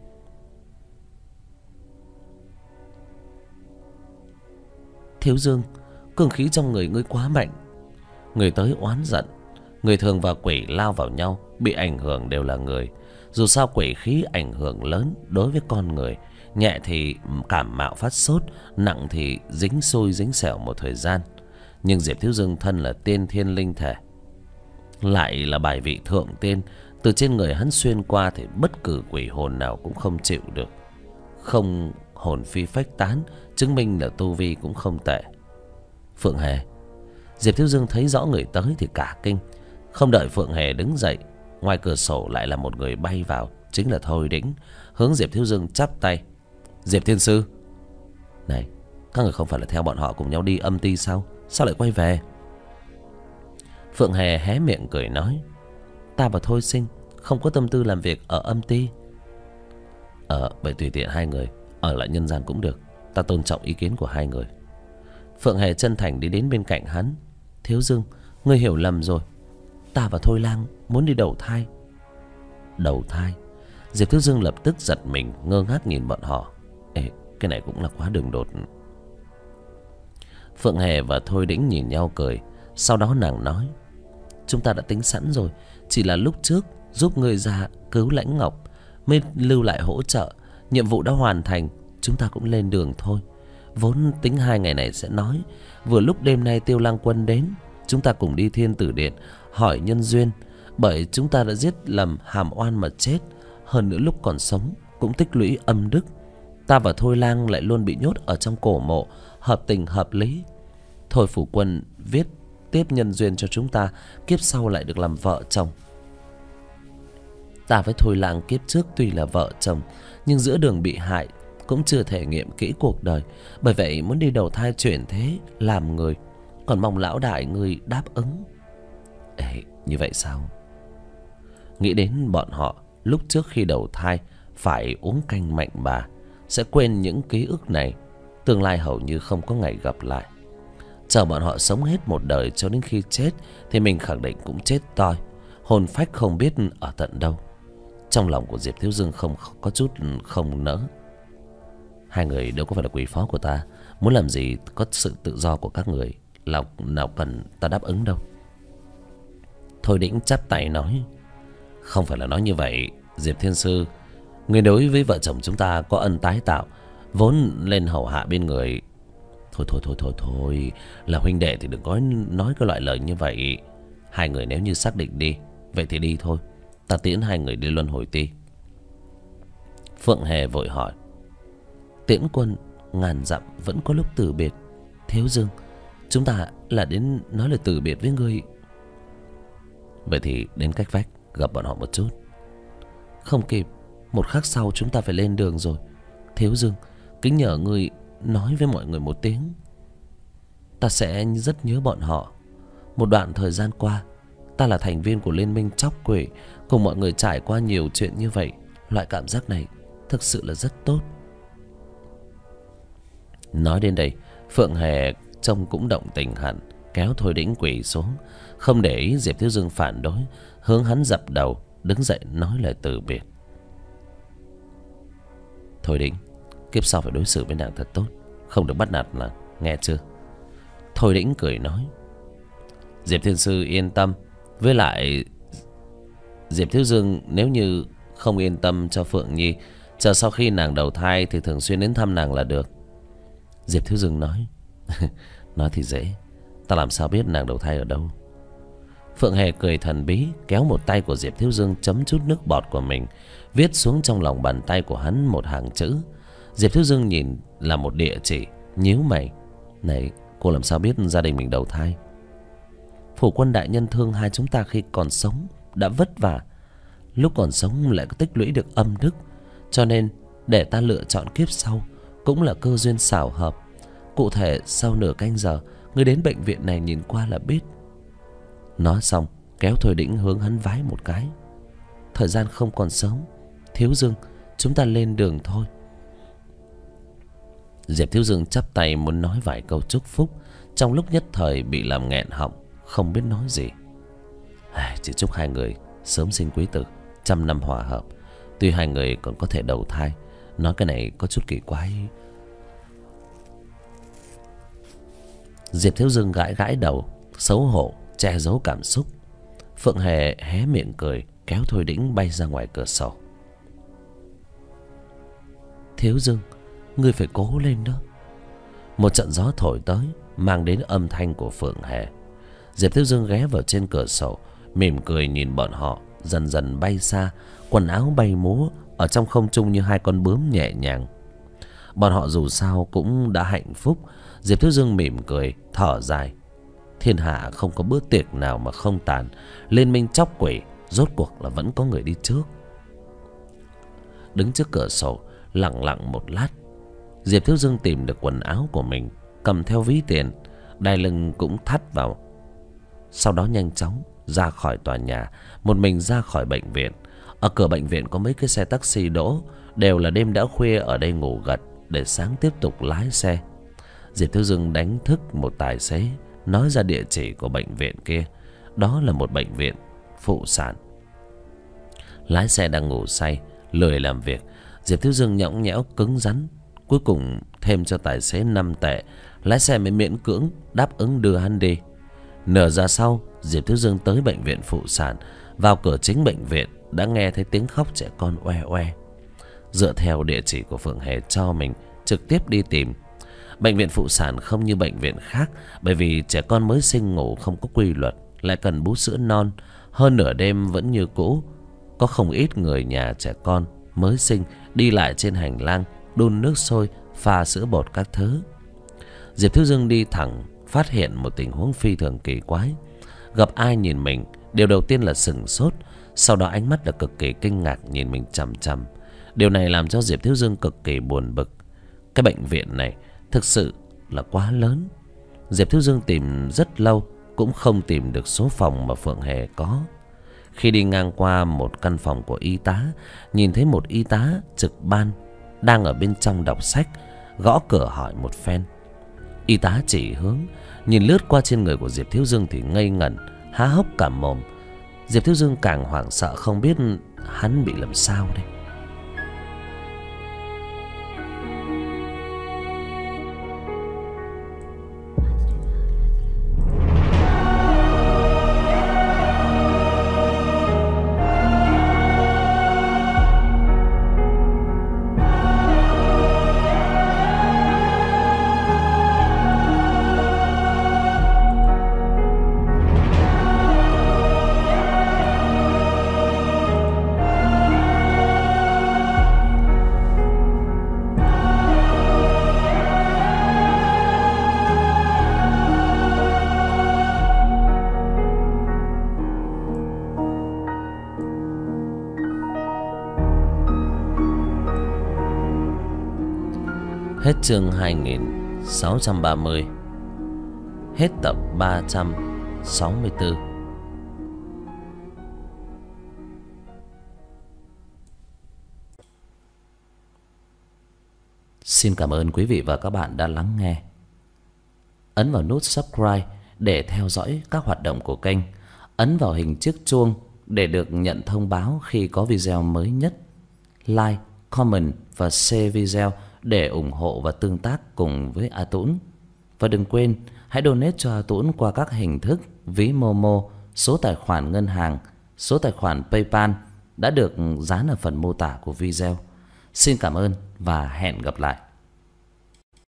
Thiếu Dương, cường khí trong người ngươi quá mạnh. Người tới oán giận. Người thường và quỷ lao vào nhau, bị ảnh hưởng đều là người. Dù sao quỷ khí ảnh hưởng lớn đối với con người, nhẹ thì cảm mạo phát sốt, nặng thì dính xôi dính xẻo một thời gian. Nhưng Diệp Thiếu Dương thân là tiên thiên linh thể, lại là bài vị thượng tiên, từ trên người hắn xuyên qua thì bất cứ quỷ hồn nào cũng không chịu được, không hồn phi phách tán, chứng minh là tu vi cũng không tệ. Phượng Hề. Diệp Thiếu Dương thấy rõ người tới thì cả kinh. Không đợi Phượng Hề đứng dậy, ngoài cửa sổ lại là một người bay vào, chính là Thôi Đĩnh, hướng Diệp Thiếu Dương chắp tay. Diệp Thiên Sư. Này, các người không phải là theo bọn họ cùng nhau đi âm ti sao? Sao lại quay về? Phượng Hề hé miệng cười nói, ta và Thôi Sinh không có tâm tư làm việc ở âm ti. Ờ, vậy tùy tiện hai người ở lại nhân gian cũng được, ta tôn trọng ý kiến của hai người. Phượng Hề chân thành đi đến bên cạnh hắn. Thiếu Dương, ngươi hiểu lầm rồi, ta và Thôi Lang muốn đi đầu thai. Đầu thai? Diệp Thiếu Dương lập tức giật mình, ngơ ngác nhìn bọn họ. Ê, cái này cũng là quá đường đột. Phượng Hề và Thôi Đĩnh nhìn nhau cười. Sau đó nàng nói, chúng ta đã tính sẵn rồi, chỉ là lúc trước giúp ngươi ra cứu Lãnh Ngọc mới lưu lại hỗ trợ. Nhiệm vụ đã hoàn thành, chúng ta cũng lên đường thôi. Vốn tính hai ngày này sẽ nói. Vừa lúc đêm nay Tiêu Lang Quân đến, chúng ta cùng đi Thiên Tử Điện hỏi nhân duyên. Bởi chúng ta đã giết lầm hàm oan mà chết. Hơn nữa lúc còn sống cũng tích lũy âm đức. Ta và Thôi Lang lại luôn bị nhốt ở trong cổ mộ, hợp tình hợp lý. Thôi phủ quân viết tiếp nhân duyên cho chúng ta, kiếp sau lại được làm vợ chồng. Ta với Thôi Lang kiếp trước tuy là vợ chồng, nhưng giữa đường bị hại, cũng chưa thể nghiệm kỹ cuộc đời. Bởi vậy muốn đi đầu thai chuyển thế làm người. Còn mong lão đại người đáp ứng. Ê, như vậy sao? Nghĩ đến bọn họ lúc trước khi đầu thai phải uống canh mạnh bà, sẽ quên những ký ức này. Tương lai hầu như không có ngày gặp lại. Chờ bọn họ sống hết một đời cho đến khi chết, thì mình khẳng định cũng chết toi, hồn phách không biết ở tận đâu. Trong lòng của Diệp Thiếu Dương không có chút không nỡ. Hai người đâu có phải là quý phó của ta. Muốn làm gì có sự tự do của các người, nào, nào cần ta đáp ứng đâu. Thôi Đĩnh chắp tay nói: Không phải là nói như vậy, Diệp Thiên Sư. Người đối với vợ chồng chúng ta có ân tái tạo, vốn lên hầu hạ bên người. Thôi thôi thôi thôi thôi, là huynh đệ thì đừng có nói cái loại lời như vậy. Hai người nếu như xác định đi, vậy thì đi thôi. Ta tiễn hai người đi luân hồi ti. Phượng Hề vội hỏi: Tiễn quân ngàn dặm vẫn có lúc từ biệt. Thiếu Dương, chúng ta là đến nói lời từ biệt với ngươi. Vậy thì đến cách vách gặp bọn họ một chút. Không kịp, một khắc sau chúng ta phải lên đường rồi. Thiếu Dương, kính nhờ ngươi nói với mọi người một tiếng. Ta sẽ rất nhớ bọn họ. Một đoạn thời gian qua, ta là thành viên của Liên minh Chóc Quỷ, cùng mọi người trải qua nhiều chuyện như vậy. Loại cảm giác này thực sự là rất tốt. Nói đến đây, Phượng Hề trông cũng động tình hẳn, kéo Thôi Đĩnh quỳ xuống, không để ý Diệp Thiếu Dương phản đối, hướng hắn dập đầu, đứng dậy nói lời từ biệt. Thôi Đĩnh, kiếp sau phải đối xử với nàng thật tốt, không được bắt nạt là nghe chưa? Thôi Đĩnh cười nói: Diệp Thiên Sư yên tâm. Với lại Diệp Thiếu Dương nếu như không yên tâm cho Phượng Nhi, chờ sau khi nàng đầu thai thì thường xuyên đến thăm nàng là được. Diệp Thiếu Dương nói: Nói thì dễ, ta làm sao biết nàng đầu thai ở đâu? Phượng Hề cười thần bí, kéo một tay của Diệp Thiếu Dương, chấm chút nước bọt của mình, viết xuống trong lòng bàn tay của hắn một hàng chữ. Diệp Thiếu Dương nhìn là một địa chỉ, nhíu mày: Này, cô làm sao biết gia đình mình đầu thai? Phủ quân đại nhân thương hai chúng ta khi còn sống, đã vất vả, lúc còn sống lại có tích lũy được âm đức, cho nên để ta lựa chọn kiếp sau cũng là cơ duyên xảo hợp. Cụ thể sau nửa canh giờ, người đến bệnh viện này nhìn qua là biết. Nói xong, kéo Thôi Đĩnh hướng hắn vái một cái. Thời gian không còn sớm, Thiếu Dương, chúng ta lên đường thôi. Diệp Thiếu Dương chắp tay muốn nói vài câu chúc phúc, trong lúc nhất thời bị làm nghẹn họng, không biết nói gì. Chỉ chúc hai người sớm sinh quý tử, trăm năm hòa hợp. Tuy hai người còn có thể đầu thai, nói cái này có chút kỳ quái. Diệp Thiếu Dương gãi gãi đầu, xấu hổ che giấu cảm xúc. Phượng Hề hé miệng cười, kéo Thôi Đĩnh bay ra ngoài cửa sổ. Thiếu Dương, ngươi phải cố lên đó. Một trận gió thổi tới, mang đến âm thanh của Phượng Hề. Diệp Thiếu Dương ghé vào trên cửa sổ, mỉm cười nhìn bọn họ dần dần bay xa, quần áo bay múa ở trong không trung như hai con bướm nhẹ nhàng. Bọn họ dù sao cũng đã hạnh phúc. Diệp Thiếu Dương mỉm cười, thở dài. Thiên hạ không có bữa tiệc nào mà không tàn. Liên minh Chóc Quỷ rốt cuộc là vẫn có người đi trước. Đứng trước cửa sổ lặng lặng một lát, Diệp Thiếu Dương tìm được quần áo của mình, cầm theo ví tiền, đai lưng cũng thắt vào. Sau đó nhanh chóng ra khỏi tòa nhà, một mình ra khỏi bệnh viện. Ở cửa bệnh viện có mấy cái xe taxi đỗ, đều là đêm đã khuya ở đây ngủ gật để sáng tiếp tục lái xe. Diệp Thiếu Dương đánh thức một tài xế, nói ra địa chỉ của bệnh viện kia. Đó là một bệnh viện phụ sản. Lái xe đang ngủ say, lười làm việc. Diệp Thiếu Dương nhõng nhẽo cứng rắn, cuối cùng thêm cho tài xế năm tệ. Lái xe mới miễn cưỡng đáp ứng đưa hắn đi. Nửa giờ sau, Diệp Thiếu Dương tới bệnh viện phụ sản. Vào cửa chính bệnh viện đã nghe thấy tiếng khóc trẻ con oe oe. Dựa theo địa chỉ của Phượng Hề cho mình, trực tiếp đi tìm. Bệnh viện phụ sản không như bệnh viện khác, bởi vì trẻ con mới sinh ngủ không có quy luật, lại cần bú sữa non. Hơn nửa đêm vẫn như cũ, có không ít người nhà trẻ con mới sinh đi lại trên hành lang, đun nước sôi, pha sữa bột các thứ. Diệp Thiếu Dương đi thẳng phát hiện một tình huống phi thường kỳ quái. Gặp ai nhìn mình, điều đầu tiên là sửng sốt, sau đó ánh mắt là cực kỳ kinh ngạc nhìn mình chằm chằm. Điều này làm cho Diệp Thiếu Dương cực kỳ buồn bực. Cái bệnh viện này thực sự là quá lớn. Diệp Thiếu Dương tìm rất lâu cũng không tìm được số phòng mà Phượng Hề có. Khi đi ngang qua một căn phòng của y tá, nhìn thấy một y tá trực ban đang ở bên trong đọc sách, gõ cửa hỏi một phen. Y tá chỉ hướng, nhìn lướt qua trên người của Diệp Thiếu Dương thì ngây ngẩn, há hốc cả mồm. Diệp Thiếu Dương càng hoảng sợ không biết hắn bị làm sao đây. Hết chương hai nghìn sáu trăm ba mươi. Hết tập ba trăm sáu mươi tư. Xin cảm ơn quý vị và các bạn đã lắng nghe. Ấn vào nút subscribe để theo dõi các hoạt động của kênh. Ấn vào hình chiếc chuông để được nhận thông báo khi có video mới nhất. Like, comment và share video để ủng hộ và tương tác cùng với A Tũng. Và đừng quên hãy donate cho A Tũng qua các hình thức ví Momo, số tài khoản ngân hàng, số tài khoản PayPal đã được dán ở phần mô tả của video. Xin cảm ơn và hẹn gặp lại.